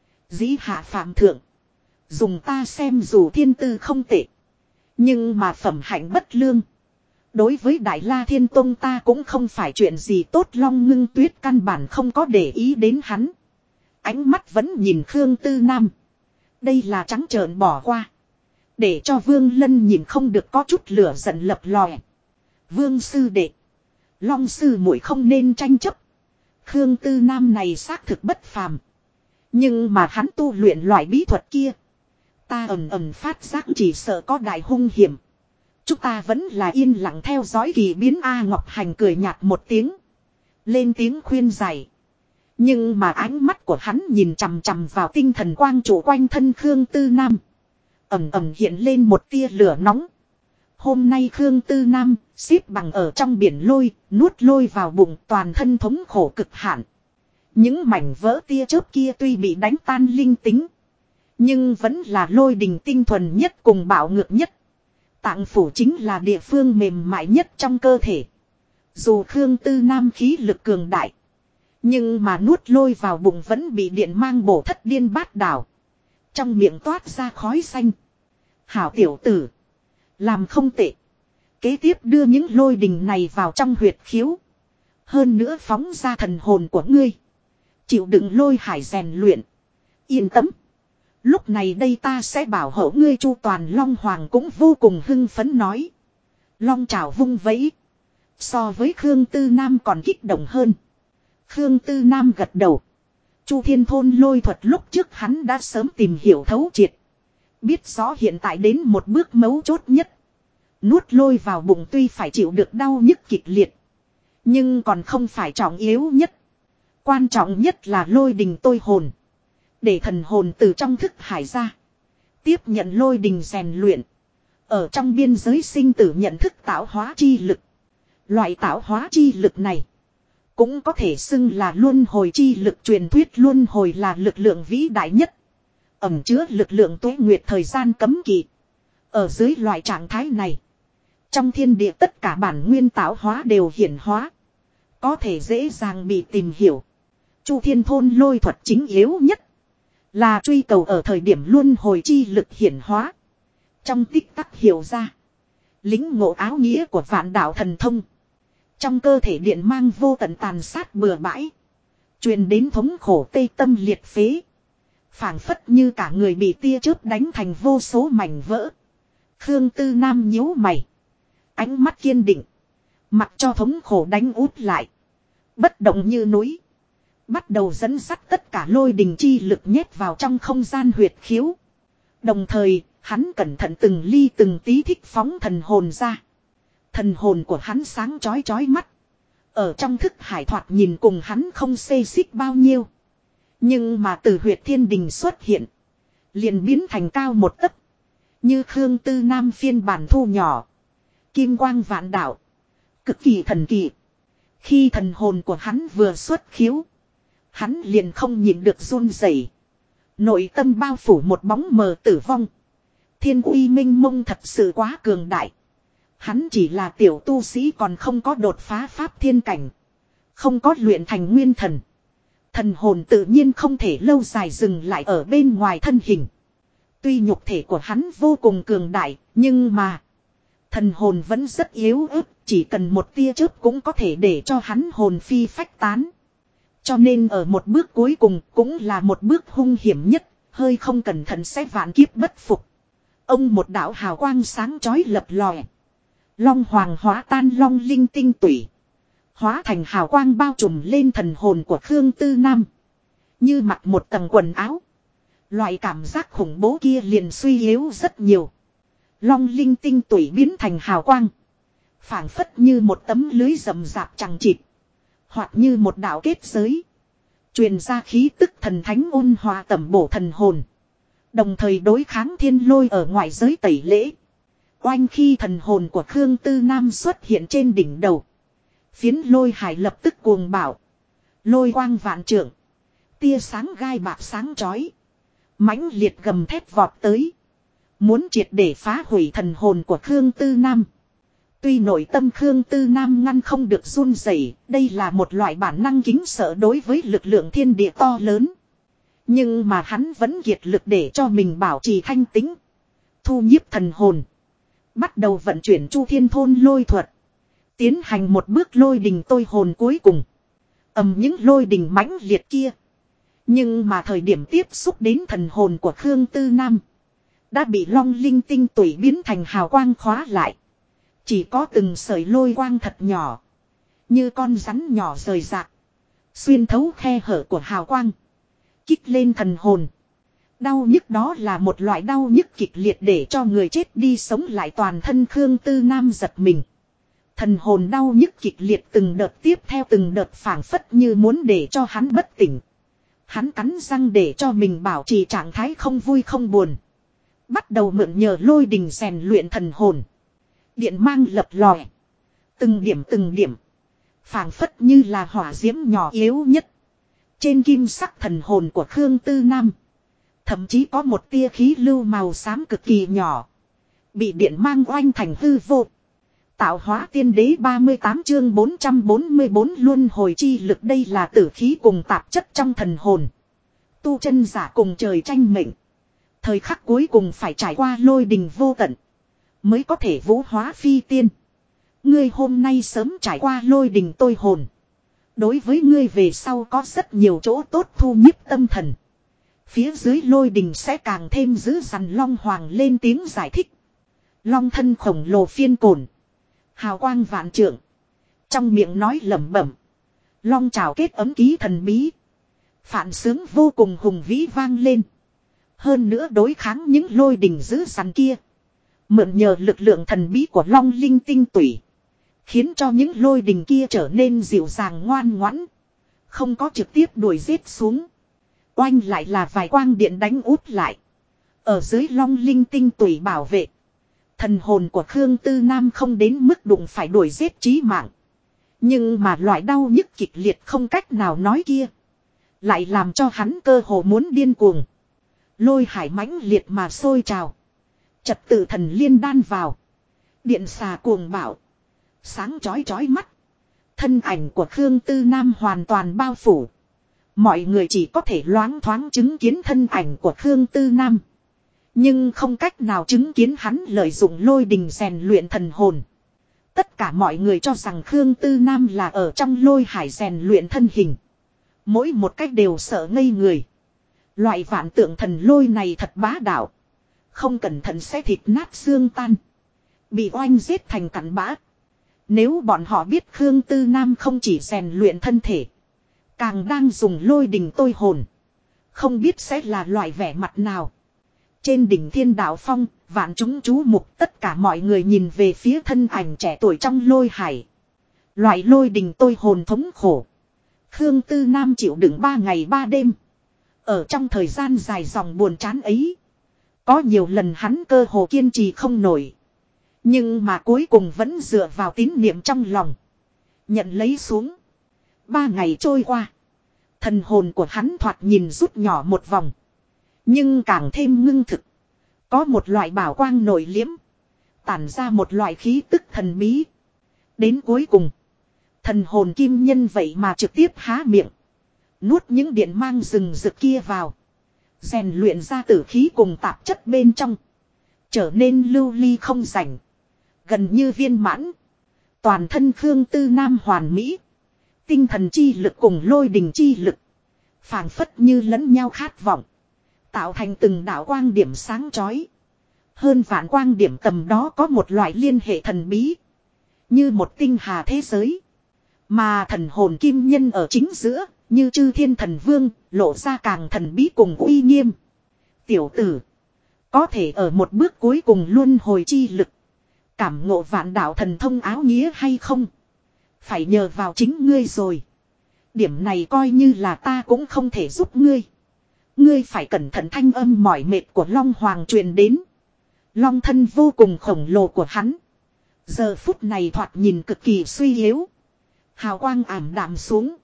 Dĩ hạ phạm thượng. Dùng ta xem dù thiên tư không tệ. Nhưng mà phẩm hạnh bất lương. Đối với Đại La Thiên Tông ta cũng không phải chuyện gì tốt. Long Ngưng Tuyết căn bản không có để ý đến hắn. Ánh mắt vẫn nhìn Khương Tư Nam. Đây là trắng trợn bỏ qua. Để cho Vương Lân nhìn không được có chút lửa giận lập lòe. Vương sư đệ. Long sư muội không nên tranh chấp. Khương Tư Nam này xác thực bất phàm. Nhưng mà hắn tu luyện loại bí thuật kia. Ta ầm phát giác chỉ sợ có đại hung hiểm. Chúng ta vẫn là yên lặng theo dõi kỳ biến. Ngọc Hành cười nhạt một tiếng. Lên tiếng khuyên giải. Nhưng mà ánh mắt của hắn nhìn chằm chằm vào tinh thần quang trụ quanh thân Khương Tư Nam. Ầm hiện lên một tia lửa nóng. Hôm nay Khương Tư Nam xếp bằng ở trong biển lôi, nuốt lôi vào bụng, toàn thân thống khổ cực hạn. Những mảnh vỡ tia chớp kia tuy bị đánh tan linh tính, nhưng vẫn là lôi đình tinh thuần nhất cùng bạo ngược nhất. Tạng phủ chính là địa phương mềm mại nhất trong cơ thể. Dù Khương Tư Nam khí lực cường đại, nhưng mà nuốt lôi vào bụng vẫn bị điện mang bổ thất điên bát đảo. Trong miệng toát ra khói xanh. Hảo tiểu tử. Làm không tệ. Kế tiếp đưa những lôi đình này vào trong huyệt khiếu. Hơn nữa phóng ra thần hồn của ngươi. Chịu đựng lôi hải rèn luyện. Yên tâm. Lúc này đây ta sẽ bảo hộ ngươi chu toàn. Long Hoàng cũng vô cùng hưng phấn nói. Long trảo vung vẫy. So với Khương Tư Nam còn kích động hơn. Khương Tư Nam gật đầu. Chu Thiên Thôn lôi thuật lúc trước hắn đã sớm tìm hiểu thấu triệt. Biết rõ hiện tại đến một bước mấu chốt nhất. Nuốt lôi vào bụng tuy phải chịu được đau nhức kịch liệt. Nhưng còn không phải trọng yếu nhất. Quan trọng nhất là lôi đình tôi hồn. Để thần hồn từ trong thức hải ra. Tiếp nhận lôi đình rèn luyện. Ở trong biên giới sinh tử nhận thức tạo hóa chi lực. Loại tạo hóa chi lực này. Cũng có thể xưng là luân hồi chi lực. Truyền thuyết luân hồi là lực lượng vĩ đại nhất. Ẩn chứa lực lượng tuế nguyệt thời gian cấm kỵ. Ở dưới loại trạng thái này. Trong thiên địa tất cả bản nguyên tạo hóa đều hiển hóa. Có thể dễ dàng bị tìm hiểu. Chu Thiên Thôn lôi thuật chính yếu nhất. Là truy cầu ở thời điểm luân hồi chi lực hiển hóa. Trong tích tắc hiểu ra. Lính ngộ áo nghĩa của vạn đạo thần thông. Trong cơ thể điện mang vô tận tàn sát bừa bãi. Truyền đến thống khổ tê tâm liệt phế. Phảng phất như cả người bị tia chớp đánh thành vô số mảnh vỡ. Khương Tư Nam nhíu mày. Ánh mắt kiên định. Mặc cho thống khổ đánh út lại. Bất động như núi. Bắt đầu dẫn dắt tất cả lôi đình chi lực nhét vào trong không gian huyệt khiếu. Đồng thời, hắn cẩn thận từng ly từng tí thích phóng thần hồn ra. Thần hồn của hắn sáng chói chói mắt. Ở trong thức hải thoạt nhìn cùng hắn không xê xích bao nhiêu. Nhưng mà từ huyệt thiên đình xuất hiện. Liền biến thành cao một tấc. Như Khương Tư Nam phiên bản thu nhỏ. Kim quang vạn đạo. Cực kỳ thần kỳ. Khi thần hồn của hắn vừa xuất khiếu. Hắn liền không nhịn được run rẩy. Nội tâm bao phủ một bóng mờ tử vong. Thiên uy minh mông thật sự quá cường đại. Hắn chỉ là tiểu tu sĩ còn không có đột phá pháp thiên cảnh. Không có luyện thành nguyên thần. Thần hồn tự nhiên không thể lâu dài dừng lại ở bên ngoài thân hình. Tuy nhục thể của hắn vô cùng cường đại, nhưng mà thần hồn vẫn rất yếu ớt, chỉ cần một tia chớp cũng có thể để cho hắn hồn phi phách tán. Cho nên ở một bước cuối cùng cũng là một bước hung hiểm nhất, hơi không cẩn thận sẽ vạn kiếp bất phục. Ông một đạo hào quang sáng chói lập lòe. Long hoàng hóa tan long linh tinh tủy. Hóa thành hào quang bao trùm lên thần hồn của Khương Tư Nam. Như mặc một tầng quần áo. Loại cảm giác khủng bố kia liền suy yếu rất nhiều. Long linh tinh tủy biến thành hào quang. Phảng phất như một tấm lưới rậm rạp chằng chịt. Hoặc như một đạo kết giới. Truyền ra khí tức thần thánh ôn hòa tẩm bổ thần hồn. Đồng thời đối kháng thiên lôi ở ngoại giới tẩy lễ. Oanh khi thần hồn của Khương Tư Nam xuất hiện trên đỉnh đầu. Phiến lôi hải lập tức cuồng bạo. Lôi quang vạn trượng. Tia sáng gai bạc sáng chói. Mãnh liệt gầm thét vọt tới. Muốn triệt để phá hủy thần hồn của Khương Tư Nam. Tuy nội tâm Khương Tư Nam ngăn không được run rẩy, đây là một loại bản năng kính sợ đối với lực lượng thiên địa to lớn. Nhưng mà hắn vẫn kiệt lực để cho mình bảo trì thanh tĩnh. Thu nhiếp thần hồn. Bắt đầu vận chuyển Chu Thiên Thôn lôi thuật. Tiến hành một bước lôi đình tôi hồn cuối cùng. Những lôi đình mãnh liệt kia. Nhưng mà thời điểm tiếp xúc đến thần hồn của Khương Tư Nam. Đã bị long linh tinh tủy biến thành hào quang khóa lại. Chỉ có từng sợi lôi quang thật nhỏ. Như con rắn nhỏ rời rạc. Xuyên thấu khe hở của hào quang. Kích lên thần hồn. Đau nhức đó là một loại đau nhức kịch liệt để cho người chết đi sống lại toàn thân Khương Tư Nam giật mình. Thần hồn đau nhức kịch liệt từng đợt tiếp theo từng đợt phảng phất như muốn để cho hắn bất tỉnh. Hắn cắn răng để cho mình bảo trì trạng thái không vui không buồn. Bắt đầu mượn nhờ lôi đình rèn luyện thần hồn. Điện mang lập lòe. Từng điểm. Phảng phất như là hỏa diễm nhỏ yếu nhất. Trên kim sắc thần hồn của Khương Tư Nam. Thậm chí có một tia khí lưu màu xám cực kỳ nhỏ. Bị điện mang oanh thành hư vô. Tạo hóa tiên đế 38 chương 444 luân hồi chi lực, đây là tử khí cùng tạp chất trong thần hồn. Tu chân giả cùng trời tranh mệnh. Thời khắc cuối cùng phải trải qua lôi đình vô tận. Mới có thể vũ hóa phi tiên. Ngươi hôm nay sớm trải qua lôi đình tôi hồn. Đối với ngươi về sau có rất nhiều chỗ tốt thu nhiếp tâm thần. Phía dưới lôi đình sẽ càng thêm dữ dằn. Long Hoàng lên tiếng giải thích. Long thân khổng lồ phiên cồn. Hào quang vạn trượng. Trong miệng nói lẩm bẩm. Long trào kết ấm ký thần bí. Phản sướng vô cùng hùng vĩ vang lên. Hơn nữa đối kháng những lôi đình dữ dằn kia. Mượn nhờ lực lượng thần bí của long linh tinh tủy. Khiến cho những lôi đình kia trở nên dịu dàng ngoan ngoãn. Không có trực tiếp đuổi giết xuống. Oanh lại là vài quang điện đánh út lại. Ở dưới long linh tinh tủy bảo vệ. Thần hồn của Khương Tư Nam không đến mức đụng phải đuổi giết chí mạng. Nhưng mà loại đau nhức kịch liệt không cách nào nói kia. Lại làm cho hắn cơ hồ muốn điên cuồng. Lôi hải mãnh liệt mà sôi trào. Trật tự thần liên đan vào. Điện xà cuồng bạo. Sáng chói chói mắt. Thân ảnh của Khương Tư Nam hoàn toàn bao phủ. Mọi người chỉ có thể loáng thoáng chứng kiến thân ảnh của Khương Tư Nam. Nhưng không cách nào chứng kiến hắn lợi dụng lôi đình rèn luyện thần hồn. Tất cả mọi người cho rằng Khương Tư Nam là ở trong lôi hải rèn luyện thân hình. Mỗi một cách đều sợ ngây người. Loại vạn tượng thần lôi này thật bá đạo. Không cẩn thận sẽ thịt nát xương tan. Bị oanh giết thành cặn bã. Nếu bọn họ biết Khương Tư Nam không chỉ rèn luyện thân thể. Càng đang dùng lôi đình tôi hồn. Không biết sẽ là loại vẻ mặt nào. Trên đỉnh Thiên Đạo Phong, vạn chúng chú mục tất cả mọi người nhìn về phía thân ảnh trẻ tuổi trong lôi hải. Loại lôi đình tôi hồn thống khổ. Khương Tư Nam chịu đựng 3 ngày 3 đêm. Ở trong thời gian dài dòng buồn chán ấy. Có nhiều lần hắn cơ hồ kiên trì không nổi. Nhưng mà cuối cùng vẫn dựa vào tín niệm trong lòng. Nhận lấy xuống. 3 ngày trôi qua. Thần hồn của hắn thoạt nhìn rút nhỏ một vòng. Nhưng càng thêm ngưng thực. Có một loại bảo quang nổi liếm. Tản ra một loại khí tức thần bí. Đến cuối cùng. Thần hồn kim nhân vậy mà trực tiếp há miệng. Nuốt những điện mang rừng rực kia vào. Rèn luyện ra tử khí cùng tạp chất bên trong. Trở nên lưu ly không rảnh. Gần như viên mãn. Toàn thân Khương Tư Nam hoàn mỹ. Tinh thần chi lực cùng lôi đình chi lực. Phảng phất như lẫn nhau khát vọng. Tạo thành từng đạo quang điểm sáng chói. Hơn vạn quang điểm tầm đó có một loại liên hệ thần bí. Như một tinh hà thế giới. Mà thần hồn kim nhân ở chính giữa. Như chư thiên thần vương. Lộ ra càng thần bí cùng uy nghiêm. Tiểu tử. Có thể ở một bước cuối cùng luân hồi chi lực. Cảm ngộ vạn đạo thần thông áo nghĩa hay không? Phải nhờ vào chính ngươi rồi. Điểm này coi như là ta cũng không thể giúp ngươi. Ngươi phải cẩn thận thanh âm mỏi mệt của Long Hoàng truyền đến. Long thân vô cùng khổng lồ của hắn. Giờ phút này thoạt nhìn cực kỳ suy yếu. Hào quang ảm đạm xuống.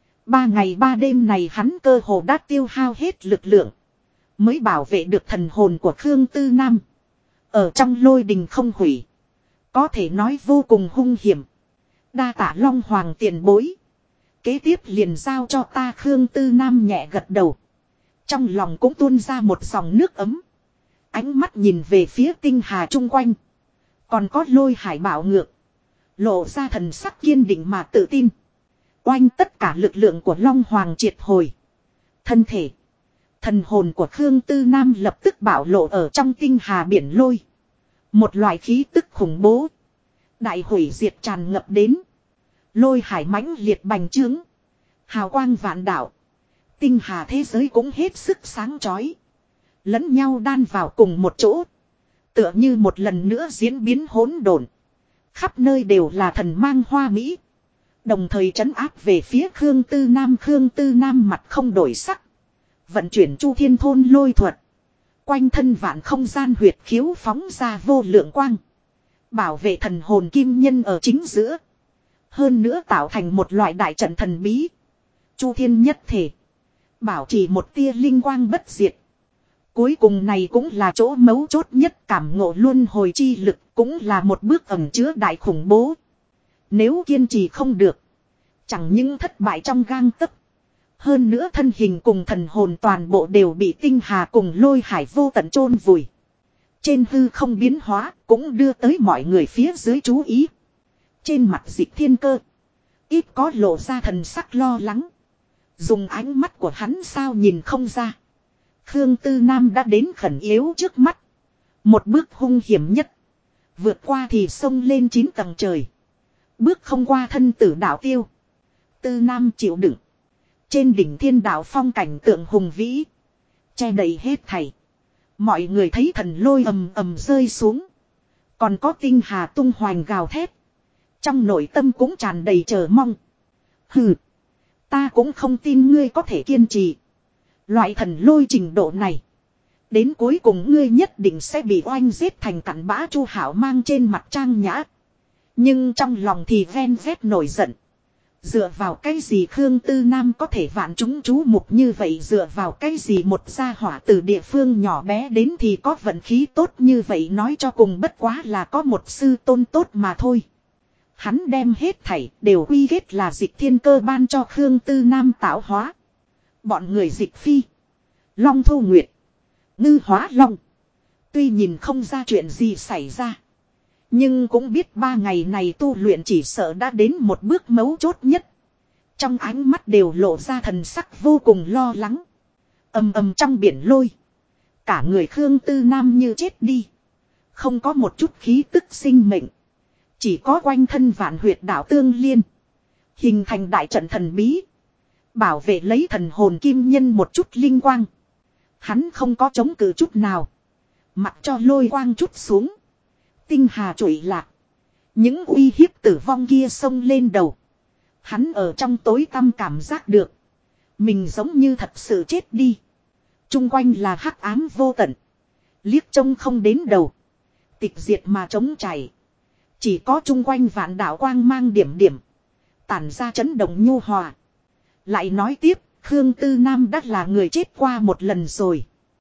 3 ngày 3 đêm này hắn cơ hồ đã tiêu hao hết lực lượng. Mới bảo vệ được thần hồn của Khương Tư Nam. Ở trong lôi đình không hủy. Có thể nói vô cùng hung hiểm. Đa tạ Long Hoàng tiền bối. Kế tiếp liền giao cho ta. Khương Tư Nam nhẹ gật đầu. Trong lòng cũng tuôn ra một dòng nước ấm. Ánh mắt nhìn về phía tinh hà chung quanh. Còn có lôi hải bảo ngược. Lộ ra thần sắc kiên định mà tự tin. Oanh tất cả lực lượng của Long Hoàng triệt hồi. Thân thể. Thần hồn của Khương Tư Nam lập tức bảo lộ ở trong tinh hà biển lôi. Một loại khí tức khủng bố. Đại hủy diệt tràn ngập đến. Lôi hải mãnh liệt bành trướng. Hào quang vạn đạo. Tinh hà thế giới cũng hết sức sáng chói. Lẫn nhau đan vào cùng một chỗ. Tựa như một lần nữa diễn biến hỗn độn. Khắp nơi đều là thần mang hoa mỹ. Đồng thời trấn áp về phía Khương Tư Nam. Khương Tư Nam mặt không đổi sắc. Vận chuyển Chu Thiên Thôn lôi thuật. Quanh thân vạn không gian huyệt khiếu phóng ra vô lượng quang. Bảo vệ thần hồn kim nhân ở chính giữa. Hơn nữa tạo thành một loại đại trận thần bí. Chu Thiên nhất thể. Bảo trì một tia linh quang bất diệt. Cuối cùng này cũng là chỗ mấu chốt nhất. Cảm ngộ luân hồi chi lực cũng là một bước ẩn chứa đại khủng bố. Nếu kiên trì không được. Chẳng những thất bại trong gang tấc. Hơn nữa thân hình cùng thần hồn toàn bộ đều bị tinh hà cùng lôi hải vô tận chôn vùi. Trên hư không biến hóa cũng đưa tới mọi người phía dưới chú ý. Trên mặt Dịch Thiên Cơ. Ít có lộ ra thần sắc lo lắng. Dùng ánh mắt của hắn sao nhìn không ra. Khương Tư Nam đã đến khẩn yếu trước mắt. Một bước hung hiểm nhất. Vượt qua thì xông lên 9 tầng trời. Bước không qua thân tử đạo tiêu. Tư Nam chịu đựng. Trên đỉnh Thiên Đạo Phong cảnh tượng hùng vĩ. Che đầy hết thảy. Mọi người thấy thần lôi ầm ầm rơi xuống. Còn có tinh hà tung hoành gào thét. Trong nội tâm cũng tràn đầy chờ mong. Hừ. Ta cũng không tin ngươi có thể kiên trì. Loại thần lôi trình độ này. Đến cuối cùng ngươi nhất định sẽ bị oanh giết thành cặn bã. Chu Hảo mang trên mặt trang nhã. Nhưng trong lòng thì ven vét nổi giận. Dựa vào cái gì Khương Tư Nam có thể vạn chúng chú mục như vậy, dựa vào cái gì một gia hỏa từ địa phương nhỏ bé đến thì có vận khí tốt như vậy, nói cho cùng bất quá là có một sư tôn tốt mà thôi. Hắn đem hết thảy đều quy kết là Dịch Thiên Cơ ban cho Khương Tư Nam tạo hóa. Bọn người Dịch Phi, Long Thu Nguyệt, Ngư Hóa Long, tuy nhìn không ra chuyện gì xảy ra, nhưng cũng biết 3 ngày này tu luyện chỉ sợ đã đến một bước mấu chốt nhất. Trong ánh mắt đều lộ ra thần sắc vô cùng lo lắng. Ầm ầm trong biển lôi, cả người Khương Tư Nam như chết đi. Không có một chút khí tức sinh mệnh. Chỉ có quanh thân vạn huyệt đạo tương liên, hình thành đại trận thần bí, bảo vệ lấy thần hồn kim nhân một chút linh quang. Hắn không có chống cự chút nào, mặc cho lôi quang chút xuống, tinh hà trụi lạc. Những uy hiếp tử vong kia xông lên đầu. Hắn ở trong tối tăm cảm giác được mình giống như thật sự chết đi. Trung quanh là hắc ám vô tận, liếc trông không đến đầu, tịch diệt mà trống chảy. Chỉ có trung quanh vạn đạo quang mang điểm điểm, tản ra chấn động nhu hòa. Lại nói tiếp, Khương Tư Nam đã là người chết qua một lần rồi.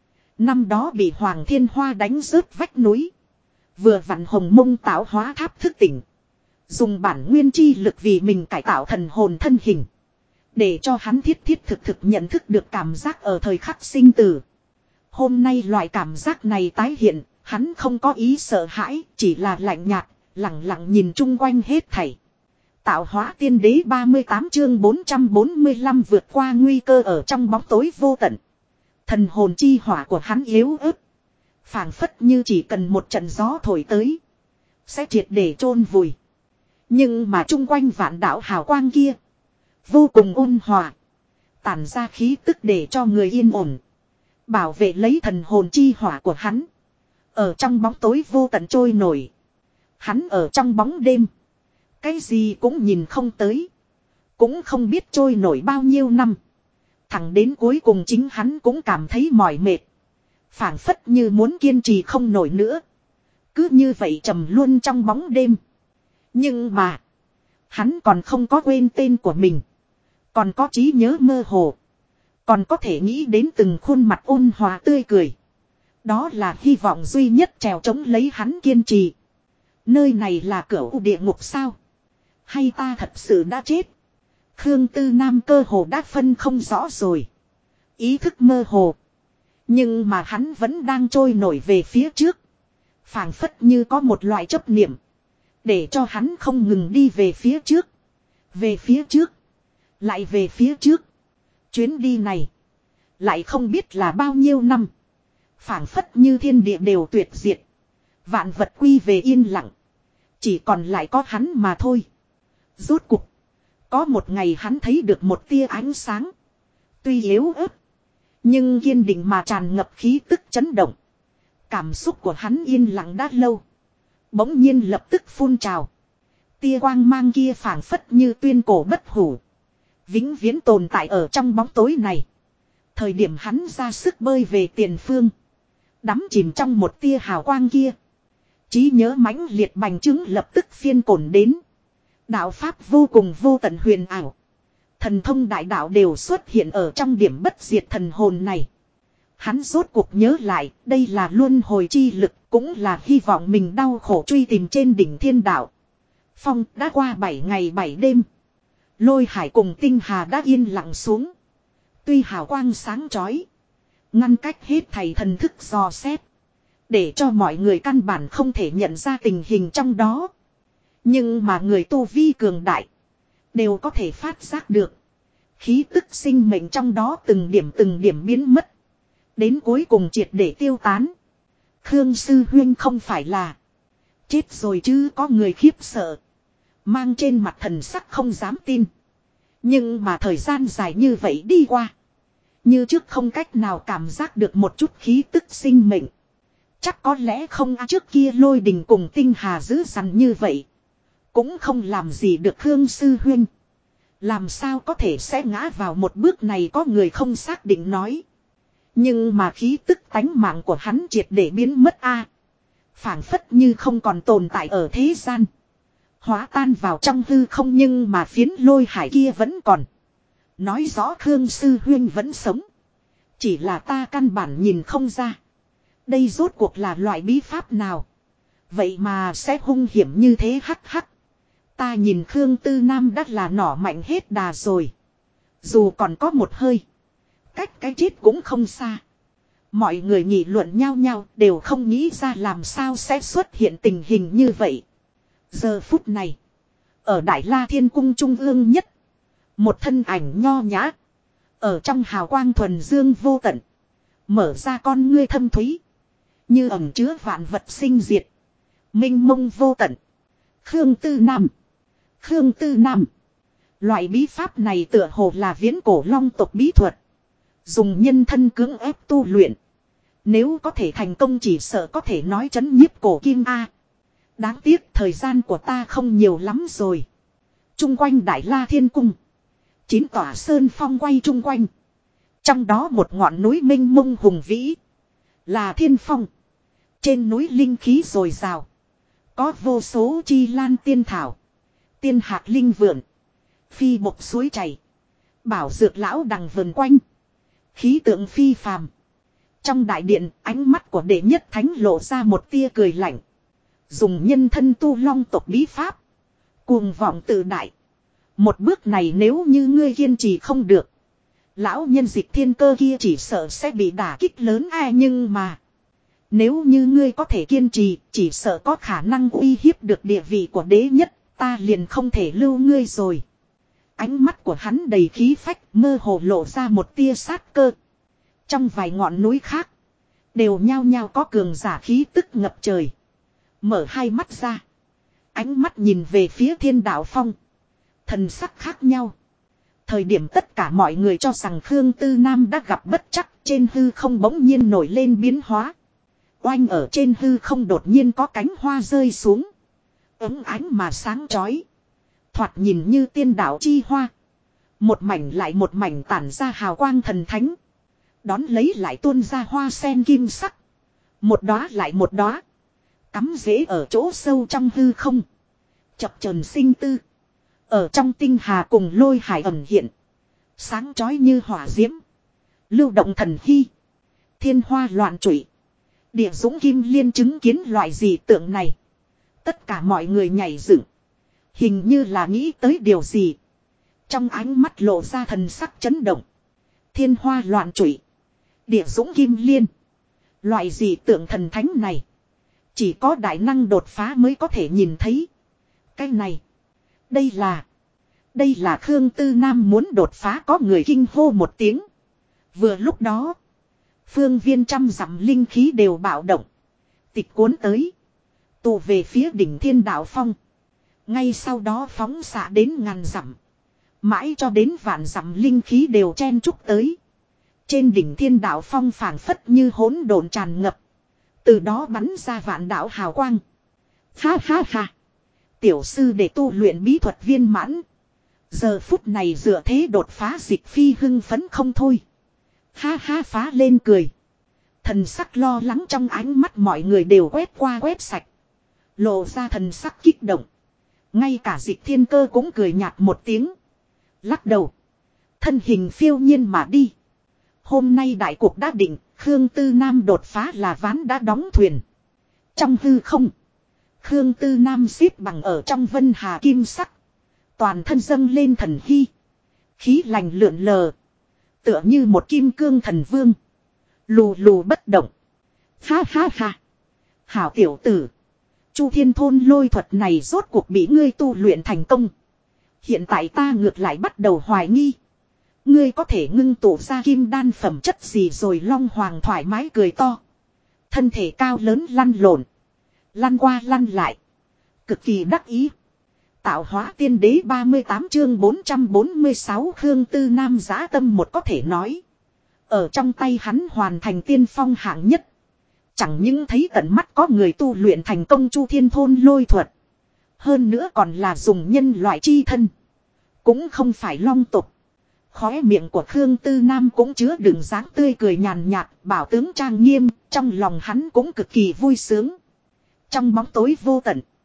Năm đó bị Hoàng Thiên Hoa đánh rớt vách núi, vừa vặn Hồng Mông tạo hóa tháp thức tỉnh, dùng bản nguyên chi lực vì mình cải tạo thần hồn thân hình, để cho hắn thiết thực nhận thức được cảm giác ở thời khắc sinh tử. Hôm nay loại cảm giác này tái hiện, hắn không có ý sợ hãi, chỉ là lạnh nhạt, lặng lặng nhìn chung quanh hết thảy. Tạo hóa tiên đế 38 chương 445 vượt qua nguy cơ ở trong bóng tối vô tận. Thần hồn chi hỏa của hắn yếu ớt, phảng phất như chỉ cần một trận gió thổi tới, sẽ triệt để chôn vùi. Nhưng mà chung quanh vạn đạo hào quang kia, vô cùng ôn hòa, tản ra khí tức để cho người yên ổn, bảo vệ lấy thần hồn chi hỏa của hắn. Ở trong bóng tối vô tận trôi nổi. Hắn ở trong bóng đêm, cái gì cũng nhìn không tới, cũng không biết trôi nổi bao nhiêu năm. Thẳng đến cuối cùng chính hắn cũng cảm thấy mỏi mệt, phảng phất như muốn kiên trì không nổi nữa. Cứ như vậy trầm luôn trong bóng đêm. Nhưng mà, hắn còn không có quên tên của mình, còn có trí nhớ mơ hồ, còn có thể nghĩ đến từng khuôn mặt ôn hòa tươi cười. Đó là hy vọng duy nhất trèo chống lấy hắn kiên trì. Nơi này là cửa địa ngục sao? Hay ta thật sự đã chết? Khương Tư Nam cơ hồ đã phân không rõ rồi. Ý thức mơ hồ, nhưng mà hắn vẫn đang trôi nổi về phía trước. Phảng phất như có một loại chấp niệm, để cho hắn không ngừng đi về phía trước. Về phía trước, lại về phía trước. Chuyến đi này, lại không biết là bao nhiêu năm. Phảng phất như thiên địa đều tuyệt diệt, vạn vật quy về yên lặng, chỉ còn lại có hắn mà thôi. Rốt cuộc, có một ngày hắn thấy được một tia ánh sáng. Tuy yếu ớt, nhưng kiên định mà tràn ngập khí tức chấn động. Cảm xúc của hắn yên lặng đã lâu, bỗng nhiên lập tức phun trào. Tia quang mang kia phảng phất như tuyên cổ bất hủ, vĩnh viễn tồn tại ở trong bóng tối này. Thời điểm hắn ra sức bơi về tiền phương, đắm chìm trong một tia hào quang kia, trí nhớ mãnh liệt bành trướng lập tức phiên cổn đến. Đạo pháp vô cùng vô tận huyền ảo, thần thông đại đạo đều xuất hiện ở trong điểm bất diệt thần hồn này. Hắn rốt cuộc nhớ lại, đây là luân hồi chi lực, cũng là hy vọng mình đau khổ truy tìm trên đỉnh thiên đạo. Phong đã qua 7 ngày 7 đêm. Lôi hải cùng tinh hà đã yên lặng xuống. Tuy hào quang sáng chói, ngăn cách hết thầy thần thức dò xét, để cho mọi người căn bản không thể nhận ra tình hình trong đó. Nhưng mà người tu vi cường đại, đều có thể phát giác được. Khí tức sinh mệnh trong đó từng điểm biến mất, đến cuối cùng triệt để tiêu tán. Khương sư huynh không phải là chết rồi chứ? Có người khiếp sợ, mang trên mặt thần sắc không dám tin. Nhưng mà thời gian dài như vậy đi qua, như trước không cách nào cảm giác được một chút khí tức sinh mệnh. Chắc có lẽ không trước kia lôi đình cùng tinh hà dữ dằn như vậy, cũng không làm gì được Khương sư huynh. Làm sao có thể sẽ ngã vào một bước này, có người không xác định nói. Nhưng mà khí tức tánh mạng của hắn triệt để biến mất a, phảng phất như không còn tồn tại ở thế gian. Hóa tan vào trong hư không, nhưng mà phiến lôi hải kia vẫn còn. Nói rõ Khương sư huynh vẫn sống. Chỉ là ta căn bản nhìn không ra. Đây rốt cuộc là loại bí pháp nào? Vậy mà sẽ hung hiểm như thế, hắc hắc. Ta nhìn Khương Tư Nam đã là nỏ mạnh hết đà rồi. Dù còn có một hơi. Cách cái chết cũng không xa. Mọi người nghị luận nhau nhau đều không nghĩ ra làm sao sẽ xuất hiện tình hình như vậy. Giờ phút này. Ở Đại La Thiên Cung trung ương nhất. Một thân ảnh nho nhã. Ở trong hào quang thuần dương vô tận. Mở ra con ngươi thâm thúy. Như ẩn chứa vạn vật sinh diệt. Minh mông vô tận. Khương Tư Nam. Khương Tư Nam. Loại bí pháp này tựa hồ là viễn cổ long tộc bí thuật. Dùng nhân thân cưỡng ép tu luyện. Nếu có thể thành công chỉ sợ có thể nói chấn nhiếp cổ kim A. Đáng tiếc thời gian của ta không nhiều lắm rồi. Trung quanh Đại La Thiên Cung. 9 tòa sơn phong quay trung quanh. Trong đó một ngọn núi minh mông hùng vĩ. Là Thiên Phong. Trên núi linh khí dồi dào. Có vô số chi lan tiên thảo. Tiên hạt linh vượn. Phi bộc suối chảy. Bảo dược lão đằng vần quanh. Khí tượng phi phàm. Trong đại điện, ánh mắt của đệ nhất thánh lộ ra một tia cười lạnh. Dùng nhân thân tu long tộc bí pháp. Cuồng vọng tự đại. Một bước này nếu như ngươi kiên trì không được. Lão nhân dịch thiên cơ kia chỉ sợ sẽ bị đả kích lớn ai, nhưng mà. Nếu như ngươi có thể kiên trì, chỉ sợ có khả năng uy hiếp được địa vị của đế nhất, ta liền không thể lưu ngươi rồi. Ánh mắt của hắn đầy khí phách, mơ hồ lộ ra một tia sát cơ. Trong vài ngọn núi khác, đều nhao nhao có cường giả khí tức ngập trời. Mở hai mắt ra. Ánh mắt nhìn về phía Thiên Đạo Phong. Thần sắc khác nhau. Thời điểm tất cả mọi người cho rằng Khương Tư Nam đã gặp bất trắc, trên hư không bỗng nhiên nổi lên biến hóa. Oanh, ở trên hư không đột nhiên có cánh hoa rơi xuống. Ấm ánh mà sáng chói. Thoạt nhìn như tiên đạo chi hoa. Một mảnh lại một mảnh tản ra hào quang thần thánh. Đón lấy lại tuôn ra hoa sen kim sắc. Một đóa lại một đóa. Cắm rễ ở chỗ sâu trong hư không. Chập chờn sinh tư. Ở trong tinh hà cùng lôi hải ẩn hiện. Sáng chói như hỏa diễm. Lưu động thần hy. Thiên hoa loạn trụy. Địa dũng kim liên chứng kiến loại dị tượng này. Tất cả mọi người nhảy dựng. Hình như là nghĩ tới điều gì. Trong ánh mắt lộ ra thần sắc chấn động. Thiên hoa loạn trụy. Địa dũng kim liên. Loại dị tượng thần thánh này. Chỉ có đại năng đột phá mới có thể nhìn thấy. Cái này. Đây là Khương Tư Nam muốn đột phá, có người kinh hô một tiếng. Vừa lúc đó. Phương viên trăm dặm linh khí đều bạo động. Tịch cuốn tới. Tụ về phía đỉnh Thiên Đạo Phong. Ngay sau đó phóng xạ đến ngàn dặm. Mãi cho đến vạn dặm linh khí đều chen chúc tới. Trên đỉnh Thiên Đạo Phong phảng phất như hỗn độn tràn ngập. Từ đó bắn ra vạn đạo hào quang. Ha ha ha. Tiểu sư để tu luyện bí thuật viên mãn. Giờ phút này dựa thế đột phá dịch phi hưng phấn không thôi. Ha ha, phá lên cười. Thần sắc lo lắng trong ánh mắt mọi người đều quét qua quét sạch. Lộ ra thần sắc kích động. Ngay cả dịch thiên cơ cũng cười nhạt một tiếng. Lắc đầu. Thân hình phiêu nhiên mà đi. Hôm nay đại cuộc đã định. Khương Tư Nam đột phá là ván đã đóng thuyền. Trong hư không. Khương Tư Nam xếp bằng ở trong vân hà kim sắc. Toàn thân dâng lên thần hy. Khí lành lượn lờ. Tựa như một kim cương thần vương. Lù lù bất động. Ha ha ha. Hảo tiểu tử. Chu Thiên Thôn lôi thuật này rốt cuộc bị ngươi tu luyện thành công. Hiện tại ta ngược lại bắt đầu hoài nghi. Ngươi có thể ngưng tụ ra kim đan phẩm chất gì rồi? Long Hoàng thoải mái cười to. Thân thể cao lớn lăn lộn. Lăn qua lăn lại. Cực kỳ đắc ý. Tạo hóa tiên đế 38 chương 446 Khương Tư Nam giá tâm một có thể nói. Ở trong tay hắn hoàn thành tiên phong hạng nhất. Chẳng những thấy tận mắt có người tu luyện thành công Chu Thiên Thôn lôi thuật. Hơn nữa còn là dùng nhân loại chi thân. Cũng không phải long tục. Khóe miệng của Khương Tư Nam cũng chứa đựng dáng tươi cười nhàn nhạt, bảo tướng trang nghiêm, trong lòng hắn cũng cực kỳ vui sướng. Trong bóng tối vô tận,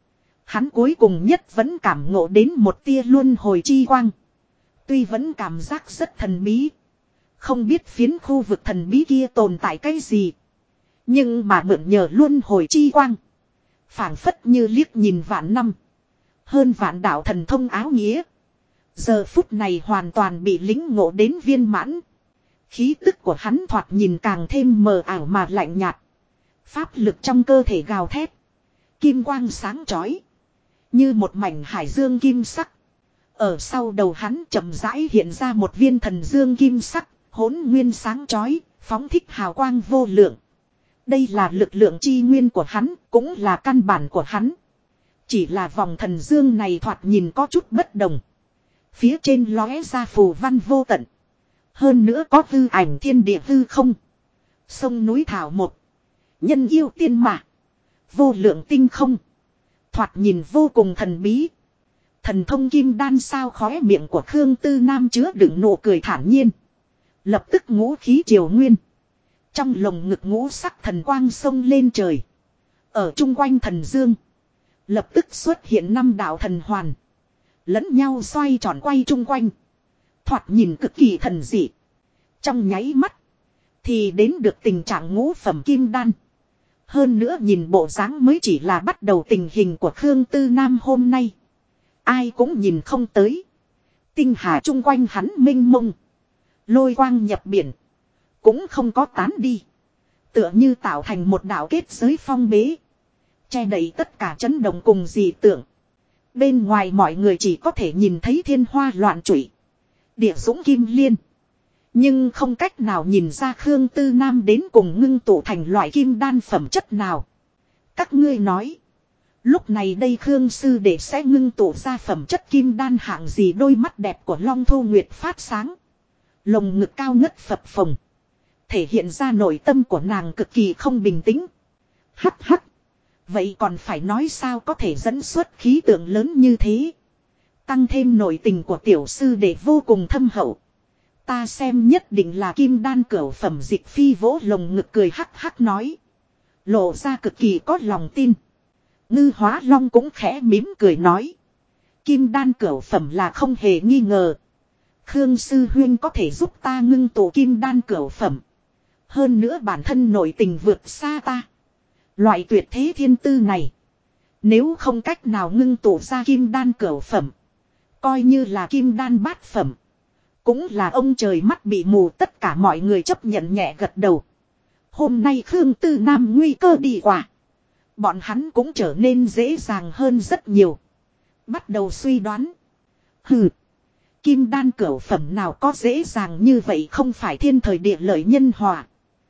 Hắn cuối cùng nhất vẫn cảm ngộ đến một tia luân hồi chi quang. Tuy vẫn cảm giác rất thần bí. Không biết phiến khu vực thần bí kia tồn tại cái gì. Nhưng mà mượn nhờ luân hồi chi quang. Phảng phất như liếc nhìn vạn năm. Hơn vạn đạo thần thông áo nghĩa. Giờ phút này hoàn toàn bị lĩnh ngộ đến viên mãn. Khí tức của hắn thoạt nhìn càng thêm mờ ảo mà lạnh nhạt. Pháp lực trong cơ thể gào thét. Kim quang sáng chói. Như một mảnh hải dương kim sắc. Ở sau đầu hắn chậm rãi hiện ra một viên thần dương kim sắc. Hỗn nguyên sáng chói. Phóng thích hào quang vô lượng. Đây là lực lượng chi nguyên của hắn. Cũng là căn bản của hắn. Chỉ là vòng thần dương này thoạt nhìn có chút bất đồng. Phía trên lóe ra phù văn vô tận. Hơn nữa có hư ảnh thiên địa hư không. Sông núi thảo một. Nhân yêu tiên mạc. Vô lượng tinh không. Thoạt nhìn vô cùng thần bí. Thần thông kim đan sao khóe miệng của Khương Tư Nam chứa đựng nụ cười thản nhiên. Lập tức ngũ khí triều nguyên. Trong lồng ngực ngũ sắc thần quang sông lên trời. Ở chung quanh thần dương. Lập tức xuất hiện 5 đạo thần hoàn. Lẫn nhau xoay tròn quay chung quanh. Thoạt nhìn cực kỳ thần dị. Trong nháy mắt. Thì đến được tình trạng ngũ phẩm kim đan. Hơn nữa nhìn bộ dáng mới chỉ là bắt đầu tình hình của Khương Tư Nam hôm nay. Ai cũng nhìn không tới. Tinh hà chung quanh hắn mênh mông. Lôi quang nhập biển. Cũng không có tán đi. Tựa như tạo thành một đạo kết giới phong bế. Che đậy tất cả chấn động cùng dị tưởng. Bên ngoài mọi người chỉ có thể nhìn thấy thiên hoa loạn trụy. Địa dũng kim liên. Nhưng không cách nào nhìn ra Khương Tư Nam đến cùng ngưng tụ thành loại kim đan phẩm chất nào. Các ngươi nói. Lúc này đây Khương Sư Đệ sẽ ngưng tụ ra phẩm chất kim đan hạng gì. Đôi mắt đẹp của Long Thu Nguyệt phát sáng. Lồng ngực cao ngất phập phồng. Thể hiện ra nội tâm của nàng cực kỳ không bình tĩnh. Hắc hắc. Vậy còn phải nói sao có thể dẫn xuất khí tượng lớn như thế. Tăng thêm nội tình của tiểu sư đệ vô cùng thâm hậu. Ta xem nhất định là kim đan cửu phẩm. Dịch Phi vỗ lồng ngực cười hắc hắc nói. Lộ ra cực kỳ có lòng tin. Ngư Hóa Long cũng khẽ mím cười nói. Kim đan cửu phẩm là không hề nghi ngờ. Khương Sư Huyên có thể giúp ta ngưng tụ kim đan cửu phẩm. Hơn nữa bản thân nội tình vượt xa ta. Loại tuyệt thế thiên tư này. Nếu không cách nào ngưng tụ ra kim đan cửu phẩm. Coi như là kim đan bát phẩm. Cũng là ông trời mắt bị mù. Tất cả mọi người chấp nhận nhẹ gật đầu. Hôm nay Khương Tư Nam nguy cơ đi qua. Bọn hắn cũng trở nên dễ dàng hơn rất nhiều. Bắt đầu suy đoán. Hừ. Kim đan cửu phẩm nào có dễ dàng như vậy. Không phải thiên thời địa lợi nhân hòa.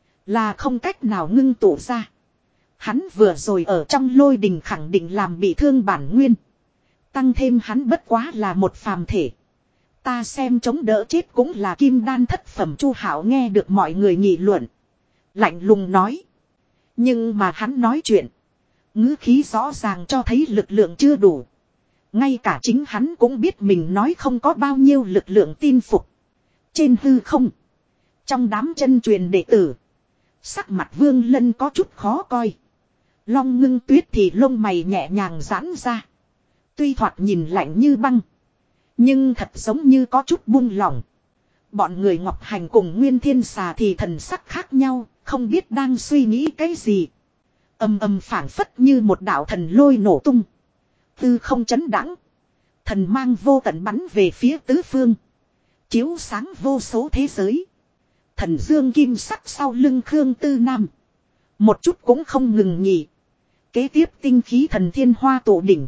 Là không cách nào ngưng tụ ra. Hắn vừa rồi ở trong lôi đình khẳng định làm bị thương bản nguyên. Tăng thêm hắn bất quá là một phàm thể. Ta xem chống đỡ chết cũng là kim đan thất phẩm. Chu Hảo nghe được mọi người nghị luận. Lạnh lùng nói. Nhưng mà hắn nói chuyện. Ngữ khí rõ ràng cho thấy lực lượng chưa đủ. Ngay cả chính hắn cũng biết mình nói không có bao nhiêu lực lượng tin phục. Trên hư không. Trong đám chân truyền đệ tử. Sắc mặt Vương Lân có chút khó coi. Long Ngưng Tuyết thì lông mày nhẹ nhàng giãn ra. Tuy thoạt nhìn lạnh như băng. Nhưng thật giống như có chút buông lỏng. Bọn người Ngọc Hành cùng Nguyên Thiên Xà thì thần sắc khác nhau. Không biết đang suy nghĩ cái gì. Ầm ầm phảng phất như một đạo thần lôi nổ tung. Tư không chấn đãng. Thần mang vô tận bắn về phía tứ phương. Chiếu sáng vô số thế giới. Thần dương kim sắc sau lưng Khương Tư Nam. Một chút cũng không ngừng nghỉ. Kế tiếp tinh khí thần thiên hoa tụ đỉnh.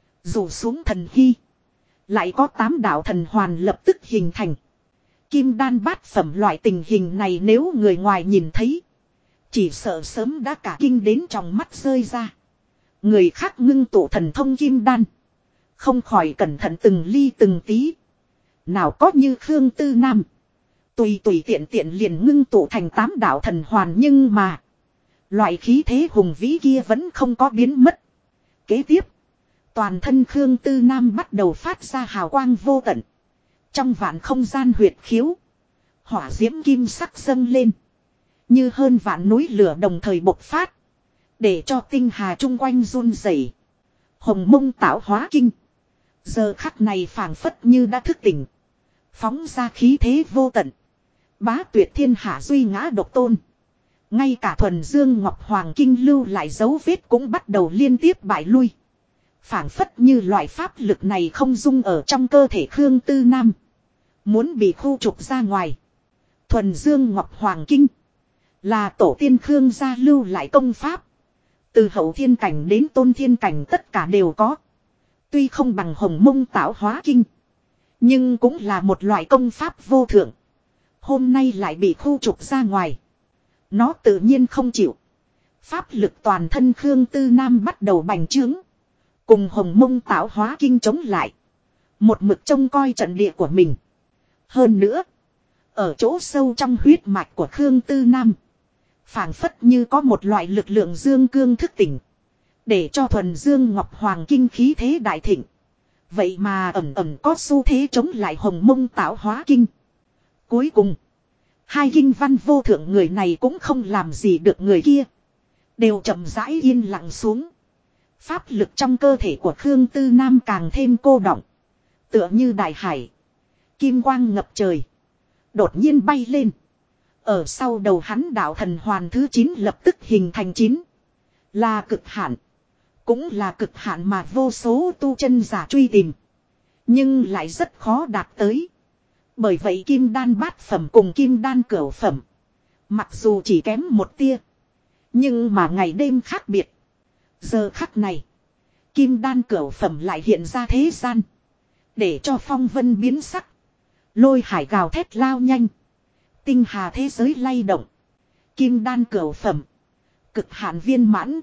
Rủ xuống thần hy. Lại có 8 đạo thần hoàn lập tức hình thành. Kim đan bát phẩm loại tình hình này nếu người ngoài nhìn thấy. Chỉ sợ sớm đã cả kinh đến trong mắt rơi ra. Người khác ngưng tụ thần thông kim đan. Không khỏi cẩn thận từng ly từng tí. Nào có như Khương Tư Nam. Tùy tiện tiện liền ngưng tụ thành 8 đạo thần hoàn nhưng mà. Loại khí thế hùng vĩ kia vẫn không có biến mất. Kế tiếp. Toàn thân Khương Tư Nam bắt đầu phát ra hào quang vô tận. Trong vạn không gian huyệt khiếu. Hỏa diễm kim sắc dâng lên. Như hơn vạn núi lửa đồng thời bộc phát. Để cho tinh hà chung quanh run rẩy. Hồng Mông Tạo Hóa Kinh. Giờ khắc này phảng phất như đã thức tỉnh. Phóng ra khí thế vô tận. Bá tuyệt thiên hạ duy ngã độc tôn. Ngay cả thuần dương Ngọc Hoàng Kinh lưu lại dấu vết cũng bắt đầu liên tiếp bại lui. Phảng phất như loại pháp lực này không dung ở trong cơ thể Khương Tư Nam. Muốn bị khu trục ra ngoài. Thuần dương Ngọc Hoàng Kinh. Là tổ tiên Khương gia lưu lại công pháp. Từ hậu thiên cảnh đến tôn thiên cảnh tất cả đều có. Tuy không bằng Hồng Mông Tạo Hóa Kinh. Nhưng cũng là một loại công pháp vô thượng. Hôm nay lại bị khu trục ra ngoài. Nó tự nhiên không chịu. Pháp lực toàn thân Khương Tư Nam bắt đầu bành trướng. Cùng Hồng Mông Tạo Hóa Kinh chống lại. Một mực trông coi trận địa của mình. Hơn nữa. Ở chỗ sâu trong huyết mạch của Khương Tư Nam. Phảng phất như có một loại lực lượng dương cương thức tỉnh. Để cho thuần dương Ngọc Hoàng Kinh khí thế đại thịnh. Vậy mà ẩn ẩn có xu thế chống lại Hồng Mông Tạo Hóa Kinh. Cuối cùng. Hai kinh văn vô thượng người này cũng không làm gì được người kia. Đều chậm rãi yên lặng xuống. Pháp lực trong cơ thể của Khương Tư Nam càng thêm cô đọng. Tựa như đại hải. Kim quang ngập trời. Đột nhiên bay lên. Ở sau đầu hắn đạo thần hoàn thứ 9 lập tức hình thành 9. Là cực hạn. Cũng là cực hạn mà vô số tu chân giả truy tìm. Nhưng lại rất khó đạt tới. Bởi vậy kim đan bát phẩm cùng kim đan cửu phẩm. Mặc dù chỉ kém một tia. Nhưng mà ngày đêm khác biệt. Giờ khắc này. Kim đan cửu phẩm lại hiện ra thế gian. Để cho phong vân biến sắc. Lôi hải gào thét lao nhanh. Tinh hà thế giới lay động. Kim đan cửu phẩm. Cực hạn viên mãn.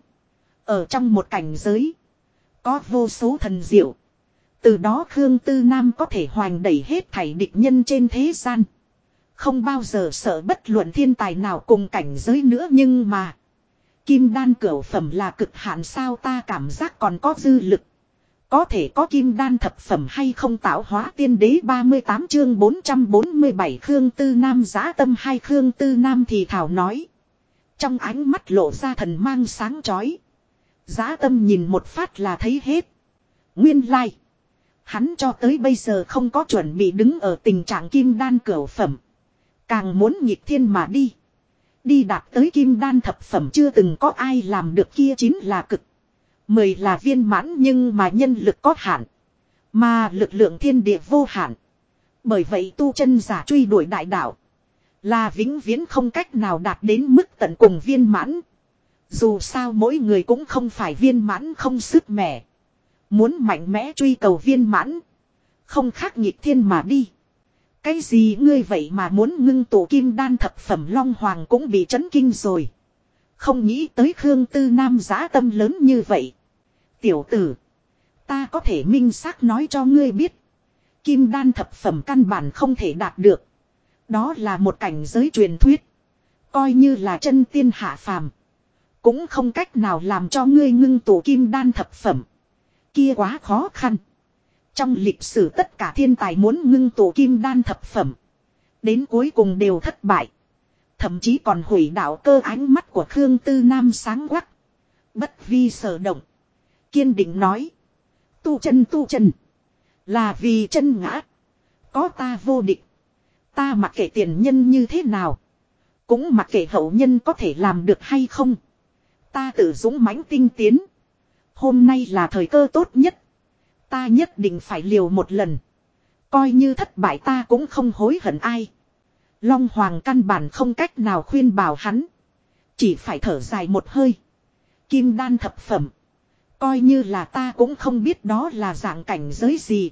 Ở trong một cảnh giới. Có vô số thần diệu. Từ đó Khương Tư Nam có thể hoành đẩy hết thảy địch nhân trên thế gian. Không bao giờ sợ bất luận thiên tài nào cùng cảnh giới nữa nhưng mà. Kim đan cửu phẩm là cực hạn sao ta cảm giác còn có dư lực. Có thể có kim đan thập phẩm hay không tạo hóa tiên đế 38 chương 447 Khương Tư Nam giã tâm hay Khương Tư Nam thì thảo nói. Trong ánh mắt lộ ra thần mang sáng chói. Giã tâm nhìn một phát là thấy hết. Nguyên lai. Hắn cho tới bây giờ không có chuẩn bị đứng ở tình trạng kim đan cửu phẩm. Càng muốn nhịp thiên mà đi. Đi đạt tới kim đan thập phẩm chưa từng có ai làm được kia chính là cực. 10 là viên mãn nhưng mà nhân lực có hạn. Mà lực lượng thiên địa vô hạn. Bởi vậy tu chân giả truy đuổi đại đạo. Là vĩnh viễn không cách nào đạt đến mức tận cùng viên mãn. Dù sao mỗi người cũng không phải viên mãn không sức mẻ. Muốn mạnh mẽ truy cầu viên mãn. Không khác nghịch thiên mà đi. Cái gì ngươi vậy mà muốn ngưng tụ kim đan thập phẩm Long Hoàng cũng bị chấn kinh rồi. Không nghĩ tới Khương Tư Nam giá tâm lớn như vậy. Tiểu tử. Ta có thể minh xác nói cho ngươi biết. Kim đan thập phẩm căn bản không thể đạt được. Đó là một cảnh giới truyền thuyết. Coi như là chân tiên hạ phàm. Cũng không cách nào làm cho ngươi ngưng tụ kim đan thập phẩm. Kia quá khó khăn. Trong lịch sử tất cả thiên tài muốn ngưng tụ kim đan thập phẩm. Đến cuối cùng đều thất bại. Thậm chí còn hủy đạo cơ ánh mắt của Khương Tư Nam sáng quắc. Bất vi sở động. Kiên định nói. Tu chân. Là vì chân ngã. Có ta vô địch. Ta mặc kệ tiền nhân như thế nào. Cũng mặc kệ hậu nhân có thể làm được hay không. Ta tự dũng mãnh tinh tiến. Hôm nay là thời cơ tốt nhất. Ta nhất định phải liều một lần. Coi như thất bại ta cũng không hối hận ai. Long Hoàng căn bản không cách nào khuyên bảo hắn. Chỉ phải thở dài một hơi. Kim đan thập phẩm. Coi như là ta cũng không biết đó là dạng cảnh giới gì.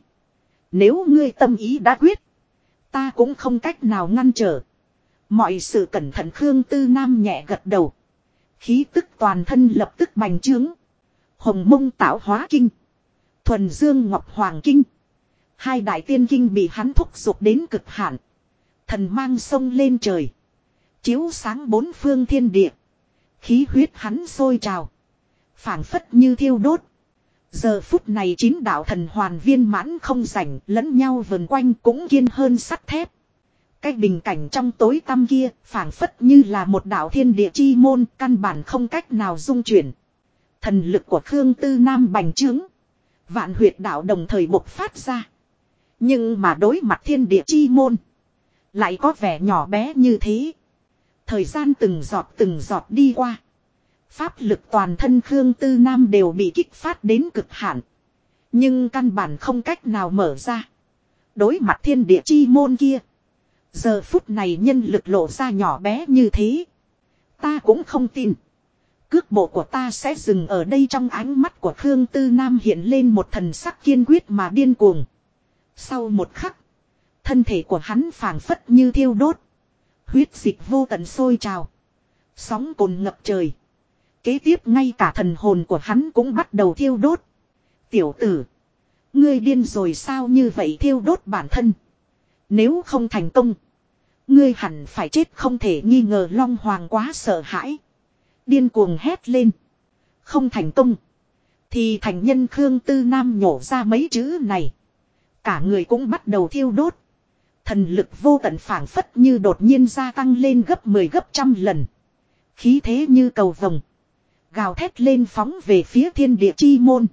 Nếu ngươi tâm ý đã quyết. Ta cũng không cách nào ngăn trở. Mọi sự cẩn thận Khương Tư Nam nhẹ gật đầu. Khí tức toàn thân lập tức bành trướng. Hồng Mông Tạo Hóa Kinh. Thuần Dương Ngọc Hoàng Kinh. Hai đại tiên kinh bị hắn thúc giục đến cực hạn. Thần mang sông lên trời. Chiếu sáng bốn phương thiên địa. Khí huyết hắn sôi trào. Phảng phất như thiêu đốt. Giờ phút này 9 đạo thần hoàn viên mãn không rảnh lẫn nhau vần quanh cũng kiên hơn sắt thép. Cái bình cảnh trong tối tăm kia phảng phất như là một đạo thiên địa chi môn căn bản không cách nào dung chuyển. Thần lực của Khương Tư Nam bành trướng. Vạn huyệt đạo đồng thời bộc phát ra. Nhưng mà đối mặt thiên địa chi môn. Lại có vẻ nhỏ bé như thế. Thời gian từng giọt đi qua. Pháp lực toàn thân Khương Tư Nam đều bị kích phát đến cực hạn. Nhưng căn bản không cách nào mở ra. Đối mặt thiên địa chi môn kia. Giờ phút này nhân lực lộ ra nhỏ bé như thế. Ta cũng không tin. Cước bộ của ta sẽ dừng ở đây. Trong ánh mắt của Khương Tư Nam hiện lên một thần sắc kiên quyết mà điên cuồng. Sau một khắc. Thân thể của hắn phảng phất như thiêu đốt. Huyết dịch vô tận sôi trào. Sóng cồn ngập trời. Kế tiếp ngay cả thần hồn của hắn cũng bắt đầu thiêu đốt. Tiểu tử. Ngươi điên rồi sao như vậy thiêu đốt bản thân. Nếu không thành công. Ngươi hẳn phải chết không thể nghi ngờ. Long Hoàng quá sợ hãi. Điên cuồng hét lên. Không thành công. Thì thành nhân Khương Tư Nam nhổ ra mấy chữ này. Cả người cũng bắt đầu thiêu đốt. Thần lực vô tận phảng phất như đột nhiên gia tăng lên gấp 10 gấp trăm lần. Khí thế như cầu vồng. Gào thét lên phóng về phía thiên địa chi môn.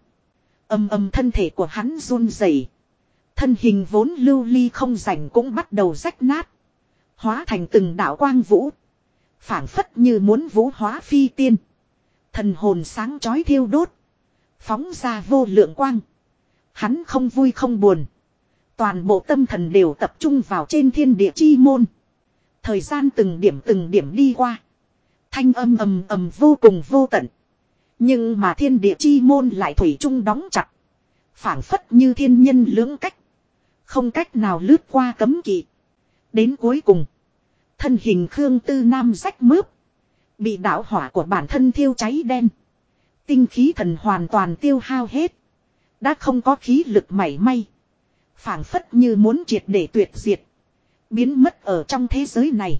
Thân thể của hắn run rẩy. Thân hình vốn lưu ly không rảnh cũng bắt đầu rách nát. Hóa thành từng đạo quang vũ. Phảng phất như muốn vũ hóa phi tiên. Thần hồn sáng chói thiêu đốt. Phóng ra vô lượng quang. Hắn không vui không buồn. Toàn bộ tâm thần đều tập trung vào trên thiên địa chi môn. Thời gian từng điểm đi qua. Thanh âm ầm vô cùng vô tận. Nhưng mà thiên địa chi môn lại thủy chung đóng chặt. Phảng phất như thiên nhân lưỡng cách. Không cách nào lướt qua cấm kỵ. Đến cuối cùng. Thân hình Khương Tư Nam rách mướp. Bị đạo hỏa của bản thân thiêu cháy đen. Tinh khí thần hoàn toàn tiêu hao hết. Đã không có khí lực mảy may. Phảng phất như muốn triệt để tuyệt diệt. Biến mất ở trong thế giới này.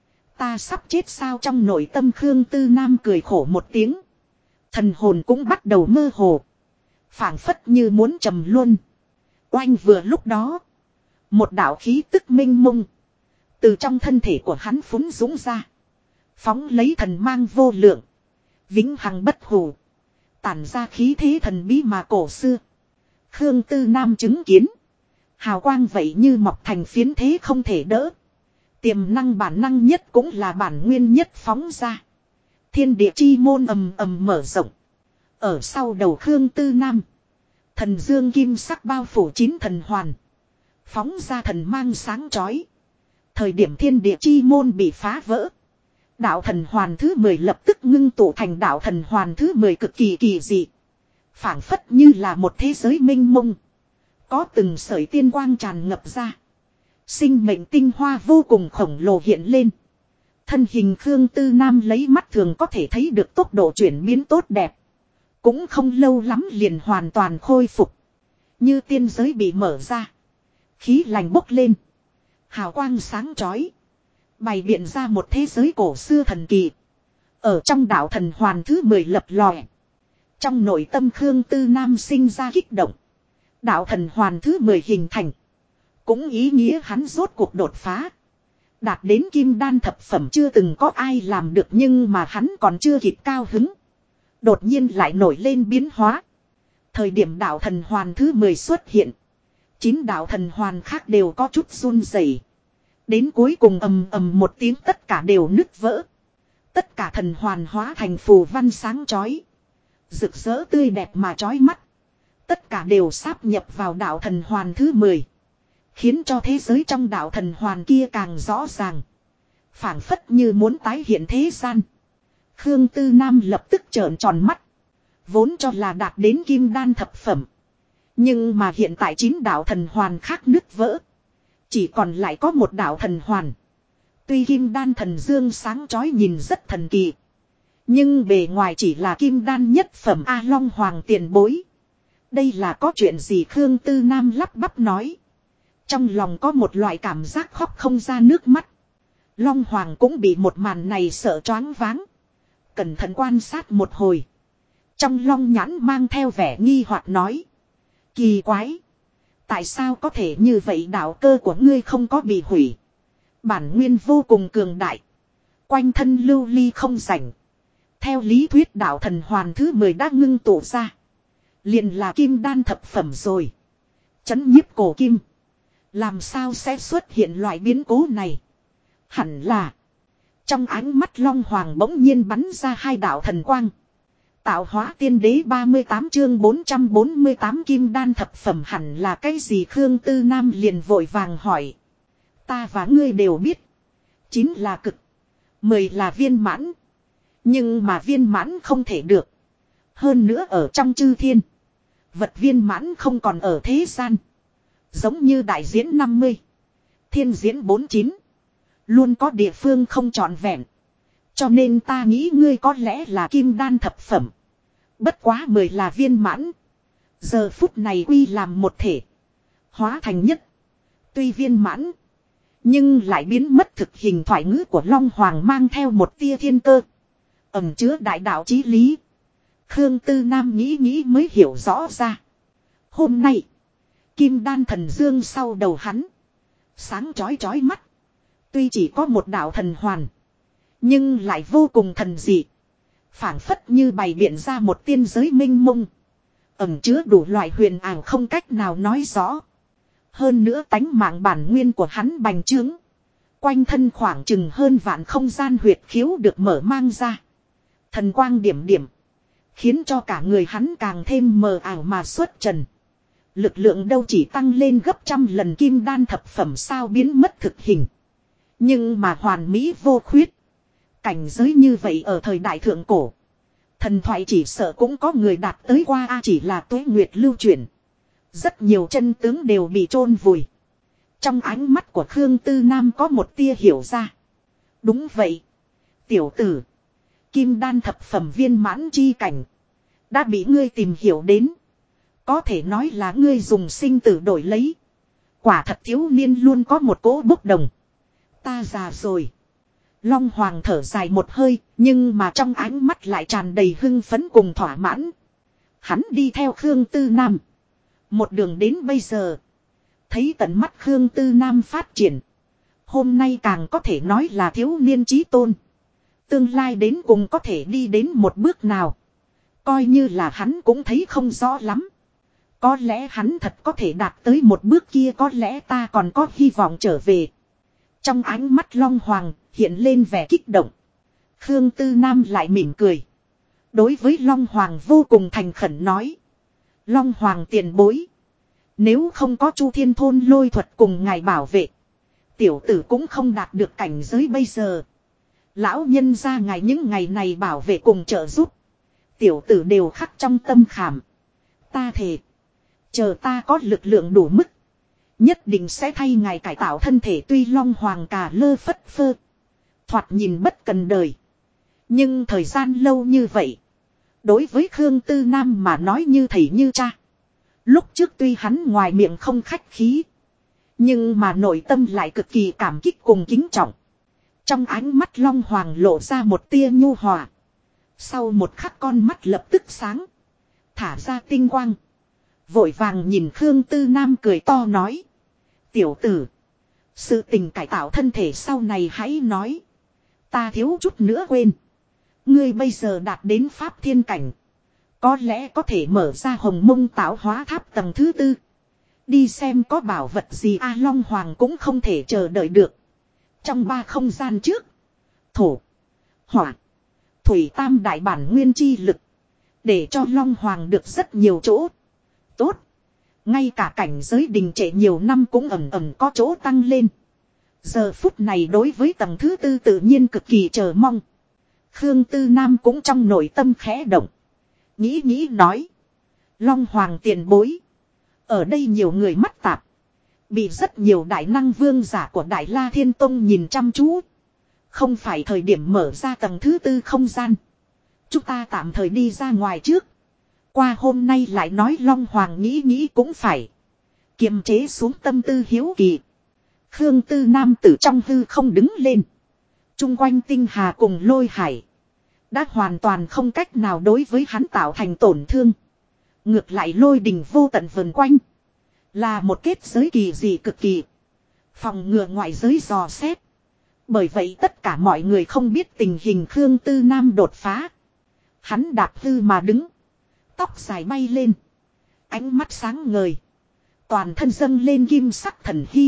Ta sắp chết sao trong nội tâm Khương Tư Nam cười khổ một tiếng. Thần hồn cũng bắt đầu mơ hồ. Phảng phất như muốn trầm luôn. Oanh vừa lúc đó. Một đạo khí tức minh mông. Từ trong thân thể của hắn phúng dũng ra. Phóng lấy thần mang vô lượng. Vĩnh hằng bất hủ. Tản ra khí thế thần bí mà cổ xưa. Khương Tư Nam chứng kiến. Hào quang vậy như mọc thành phiến thế không thể đỡ. Tiềm năng bản năng nhất cũng là bản nguyên nhất phóng ra. Thiên địa chi môn ầm mở rộng. Ở sau đầu Khương Tư Nam. Thần dương kim sắc bao phủ 9 thần hoàn. Phóng ra thần mang sáng chói. Thời điểm thiên địa chi môn bị phá vỡ. Đạo thần hoàn thứ 10 lập tức ngưng tụ thành đạo thần hoàn thứ 10 cực kỳ kỳ dị. Phảng phất như là một thế giới mênh mông. Có từng sợi tiên quang tràn ngập ra. Sinh mệnh tinh hoa vô cùng khổng lồ hiện lên. Thân hình Khương Tư Nam lấy mắt thường có thể thấy được tốc độ chuyển biến tốt đẹp. Cũng không lâu lắm liền hoàn toàn khôi phục. Như tiên giới bị mở ra. Khí lành bốc lên. Hào quang sáng chói. Bày biện ra một thế giới cổ xưa thần kỳ. Ở trong đạo thần hoàn thứ 10 lập lòe. Trong nội tâm Khương Tư Nam sinh ra kích động. Đạo thần hoàn thứ 10 hình thành. Cũng ý nghĩa hắn rốt cuộc đột phá. Đạt đến kim đan thập phẩm chưa từng có ai làm được nhưng mà hắn còn chưa kịp cao hứng. Đột nhiên lại nổi lên biến hóa. Thời điểm đạo thần hoàn thứ 10 xuất hiện. 9 đạo thần hoàn khác đều có chút run rẩy. Đến cuối cùng ầm một tiếng tất cả đều nứt vỡ. Tất cả thần hoàn hóa thành phù văn sáng chói. Rực rỡ tươi đẹp mà chói mắt. Tất cả đều sáp nhập vào đạo thần hoàn thứ 10. Khiến cho thế giới trong đạo thần hoàn kia càng rõ ràng. Phảng phất như muốn tái hiện thế gian. Khương Tư Nam lập tức trợn tròn mắt. Vốn cho là đạt đến kim đan thập phẩm. Nhưng mà hiện tại 9 đạo thần hoàn khác nứt vỡ. Chỉ còn lại có một đạo thần hoàn. Tuy kim đan thần dương sáng chói nhìn rất thần kỳ. Nhưng bề ngoài chỉ là kim đan nhất phẩm A Long Hoàng tiền bối. Đây là có chuyện gì Khương Tư Nam lắp bắp nói. Trong lòng có một loại cảm giác khóc không ra nước mắt. Long Hoàng cũng bị một màn này sợ choáng váng. Cẩn thận quan sát một hồi. Trong long nhãn mang theo vẻ nghi hoặc nói. Kỳ quái. Tại sao có thể như vậy đạo cơ của ngươi không có bị hủy. Bản nguyên vô cùng cường đại. Quanh thân lưu ly không rảnh. Theo lý thuyết đạo thần hoàn thứ 10 đã ngưng tụ ra. Liền là kim đan thập phẩm rồi. Chấn nhiếp cổ kim. Làm sao sẽ xuất hiện loại biến cố này? Hẳn là. Trong ánh mắt Long Hoàng bỗng nhiên bắn ra hai đạo thần quang. Tạo hóa tiên đế 38 chương 448 kim đan thập phẩm hẳn là cái gì? Khương Tư Nam liền vội vàng hỏi. Ta và ngươi đều biết. 9 là cực. 10 là viên mãn. Nhưng mà viên mãn không thể được. Hơn nữa ở trong chư thiên. Vật viên mãn không còn ở thế gian. Giống như đại diễn 50. Thiên diễn 49. Luôn có địa phương không trọn vẹn. Cho nên ta nghĩ ngươi có lẽ là kim đan thập phẩm. Bất quá 10 là viên mãn. Giờ phút này quy làm một thể. Hóa thành nhất. Tuy viên mãn. Nhưng lại biến mất thực hình thoại ngữ của Long Hoàng mang theo một tia thiên cơ. Ẩn chứa đại đạo chí lý. Khương Tư Nam nghĩ mới hiểu rõ ra. Hôm nay. Kim đan thần dương sau đầu hắn. Sáng chói mắt. Tuy chỉ có một đạo thần hoàn. Nhưng lại vô cùng thần dị. Phảng phất như bày biện ra một tiên giới minh mông. Ẩn chứa đủ loại huyền ảo không cách nào nói rõ. Hơn nữa tánh mạng bản nguyên của hắn bành trướng. Quanh thân khoảng chừng hơn vạn không gian huyệt khiếu được mở mang ra. Thần quang điểm điểm. Khiến cho cả người hắn càng thêm mờ ảo mà xuất trần. Lực lượng đâu chỉ tăng lên gấp trăm lần kim đan thập phẩm sao biến mất thực hình. Nhưng mà hoàn mỹ vô khuyết. Cảnh giới như vậy ở thời đại thượng cổ. Thần thoại chỉ sợ cũng có người đạt tới qua chỉ là tuế nguyệt lưu chuyển. Rất nhiều chân tướng đều bị chôn vùi. Trong ánh mắt của Khương Tư Nam có một tia hiểu ra. Đúng vậy. Tiểu tử. Kim đan thập phẩm viên mãn chi cảnh. Đã bị ngươi tìm hiểu đến. Có thể nói là ngươi dùng sinh tử đổi lấy. Quả thật thiếu niên luôn có một cỗ bốc đồng. Ta già rồi. Long Hoàng thở dài một hơi. Nhưng mà trong ánh mắt lại tràn đầy hưng phấn cùng thỏa mãn. Hắn đi theo Khương Tư Nam. Một đường đến bây giờ. Thấy tận mắt Khương Tư Nam phát triển. Hôm nay càng có thể nói là thiếu niên chí tôn. Tương lai đến cùng có thể đi đến một bước nào. Coi như là hắn cũng thấy không rõ lắm. Có lẽ hắn thật có thể đạt tới một bước kia, có lẽ ta còn có hy vọng trở về. Trong ánh mắt Long Hoàng hiện lên vẻ kích động. Khương Tư Nam lại mỉm cười. Đối với Long Hoàng vô cùng thành khẩn nói. Long Hoàng tiền bối. Nếu không có Chu Thiên Thôn lôi thuật cùng ngài bảo vệ. Tiểu tử cũng không đạt được cảnh giới bây giờ. Lão nhân ra ngài những ngày này bảo vệ cùng trợ giúp. Tiểu tử đều khắc trong tâm khảm. Ta thề. Chờ ta có lực lượng đủ mức. Nhất định sẽ thay ngài cải tạo thân thể. Tuy Long Hoàng cà lơ phất phơ. Thoạt nhìn bất cần đời. Nhưng thời gian lâu như vậy. Đối với Khương Tư Nam mà nói như thầy như cha. Lúc trước tuy hắn ngoài miệng không khách khí. Nhưng mà nội tâm lại cực kỳ cảm kích cùng kính trọng. Trong ánh mắt Long Hoàng lộ ra một tia nhu hòa. Sau một khắc con mắt lập tức sáng. Thả ra tinh quang. Vội vàng nhìn Khương Tư Nam cười to nói. Tiểu tử. Sự tình cải tạo thân thể sau này hãy nói. Ta thiếu chút nữa quên. Ngươi bây giờ đạt đến Pháp Thiên Cảnh. Có lẽ có thể mở ra Hồng Mông Tạo Hóa Tháp tầng thứ 4. Đi xem có bảo vật gì. Long Hoàng cũng không thể chờ đợi được. Trong 3 không gian trước. Thổ. Hỏa. Thủy tam đại bản nguyên chi lực. Để cho Long Hoàng được rất nhiều chỗ. Tốt. Ngay cả cảnh giới đình trệ nhiều năm cũng ẩm ẩm có chỗ tăng lên. Giờ phút này đối với tầng thứ 4 tự nhiên cực kỳ chờ mong. Khương Tư Nam cũng trong nội tâm khẽ động. Nghĩ nói. Long Hoàng tiền bối. Ở đây nhiều người mắt tạp. Bị rất nhiều đại năng vương giả của Đại La Thiên Tông nhìn chăm chú. Không phải thời điểm mở ra tầng thứ 4 không gian. Chúng ta tạm thời đi ra ngoài trước. Qua hôm nay lại nói. Long Hoàng nghĩ cũng phải. Kiềm chế xuống tâm tư hiếu kỳ. Khương Tư Nam từ trong hư không đứng lên. Trung quanh tinh hà cùng lôi hải. Đã hoàn toàn không cách nào đối với hắn tạo thành tổn thương. Ngược lại lôi đình vô tận vần quanh. Là một kết giới kỳ dị cực kỳ. Phòng ngừa ngoại giới dò xét. Bởi vậy tất cả mọi người không biết tình hình Khương Tư Nam đột phá. Hắn đạp hư mà đứng. Tóc dài bay lên. Ánh mắt sáng ngời. Toàn thân dâng lên kim sắc thần hy.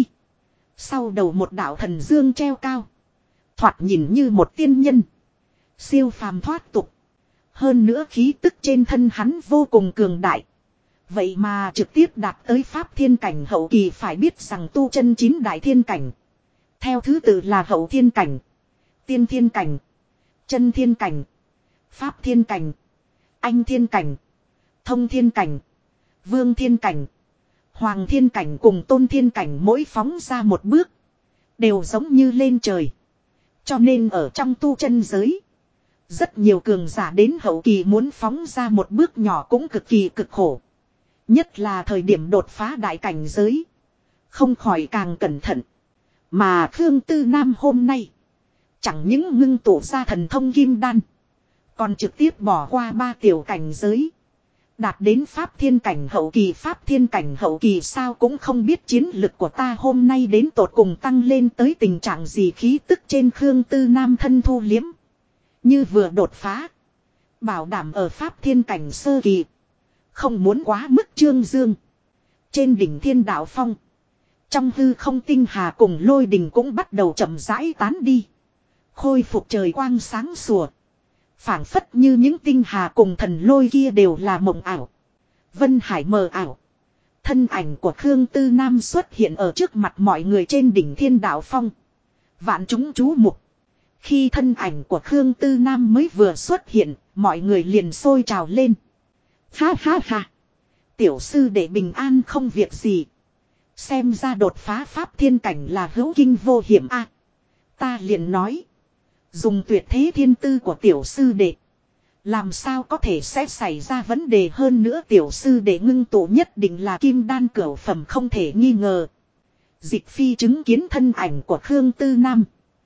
Sau đầu một đạo thần dương treo cao. Thoạt nhìn như một tiên nhân. Siêu phàm thoát tục. Hơn nữa khí tức trên thân hắn vô cùng cường đại. Vậy mà trực tiếp đạt tới pháp thiên cảnh hậu kỳ, phải biết rằng tu chân 9 đại thiên cảnh. Theo thứ tự là hậu thiên cảnh, tiên thiên cảnh, chân thiên cảnh, pháp thiên cảnh, anh thiên cảnh, thông thiên cảnh, vương thiên cảnh, hoàng thiên cảnh cùng tôn thiên cảnh, mỗi phóng ra một bước đều giống như lên trời. Cho nên ở trong tu chân giới, rất nhiều cường giả đến hậu kỳ muốn phóng ra một bước nhỏ cũng cực kỳ cực khổ. Nhất là thời điểm đột phá đại cảnh giới, không khỏi càng cẩn thận. Mà Khương Tư Nam hôm nay chẳng những ngưng tụ ra thần thông kim đan, còn trực tiếp bỏ qua 3 tiểu cảnh giới, đạt đến pháp thiên cảnh hậu kỳ. Pháp thiên cảnh hậu kỳ sao cũng không biết chiến lực của ta hôm nay đến tột cùng tăng lên tới tình trạng gì. Khí tức trên Khương Tư Nam thân thu liếm, như vừa đột phá, bảo đảm ở pháp thiên cảnh sơ kỳ, không muốn quá mức trương dương. Trên đỉnh Thiên Đạo Phong, trong hư không tinh hà cùng lôi đình cũng bắt đầu chậm rãi tán đi, khôi phục trời quang sáng sủa. Phảng phất như những tinh hà cùng thần lôi kia đều là mộng ảo, vân hải mờ ảo. Thân ảnh của Khương Tư Nam xuất hiện ở trước mặt mọi người trên đỉnh Thiên Đạo Phong. Vạn chúng chú mục. Khi thân ảnh của Khương Tư Nam mới vừa xuất hiện, mọi người liền sôi trào lên. Ha ha ha. Tiểu sư đệ bình an không việc gì. Xem ra đột phá pháp thiên cảnh là hữu kinh vô hiểm a. Ta liền nói, dùng tuyệt thế thiên tư của tiểu sư đệ, làm sao có thể sẽ xảy ra vấn đề. Hơn nữa tiểu sư đệ ngưng tụ nhất định là kim đan cửu phẩm không thể nghi ngờ. Dịch Phi chứng kiến thân ảnh của Khương Tư Nam,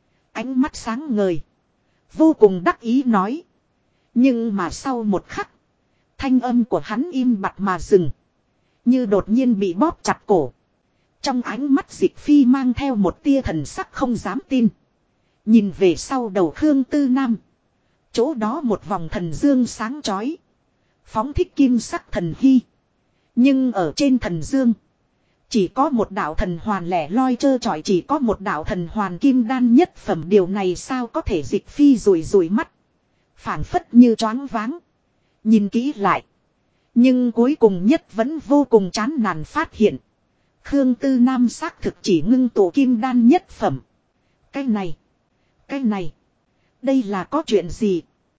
ánh mắt sáng ngời, vô cùng đắc ý nói. Nhưng mà sau một khắc, thanh âm của hắn im bặt mà dừng, như đột nhiên bị bóp chặt cổ. Trong ánh mắt Dịch Phi mang theo một tia thần sắc không dám tin. Nhìn về sau đầu Khương Tư Nam, chỗ đó một vòng thần dương sáng chói, phóng thích kim sắc thần hy. Nhưng ở trên thần dương, chỉ có một đạo thần hoàn lẻ loi trơ trọi, chỉ có một đạo thần hoàn kim đan nhất phẩm. Điều này sao có thể? Dịch Phi rủi rủi mắt, phảng phất như choáng váng. Nhìn kỹ lại, nhưng cuối cùng nhất vẫn vô cùng chán nản phát hiện, Khương Tư Nam xác thực chỉ ngưng tụ kim đan nhất phẩm. Cái này, đây là có chuyện gì?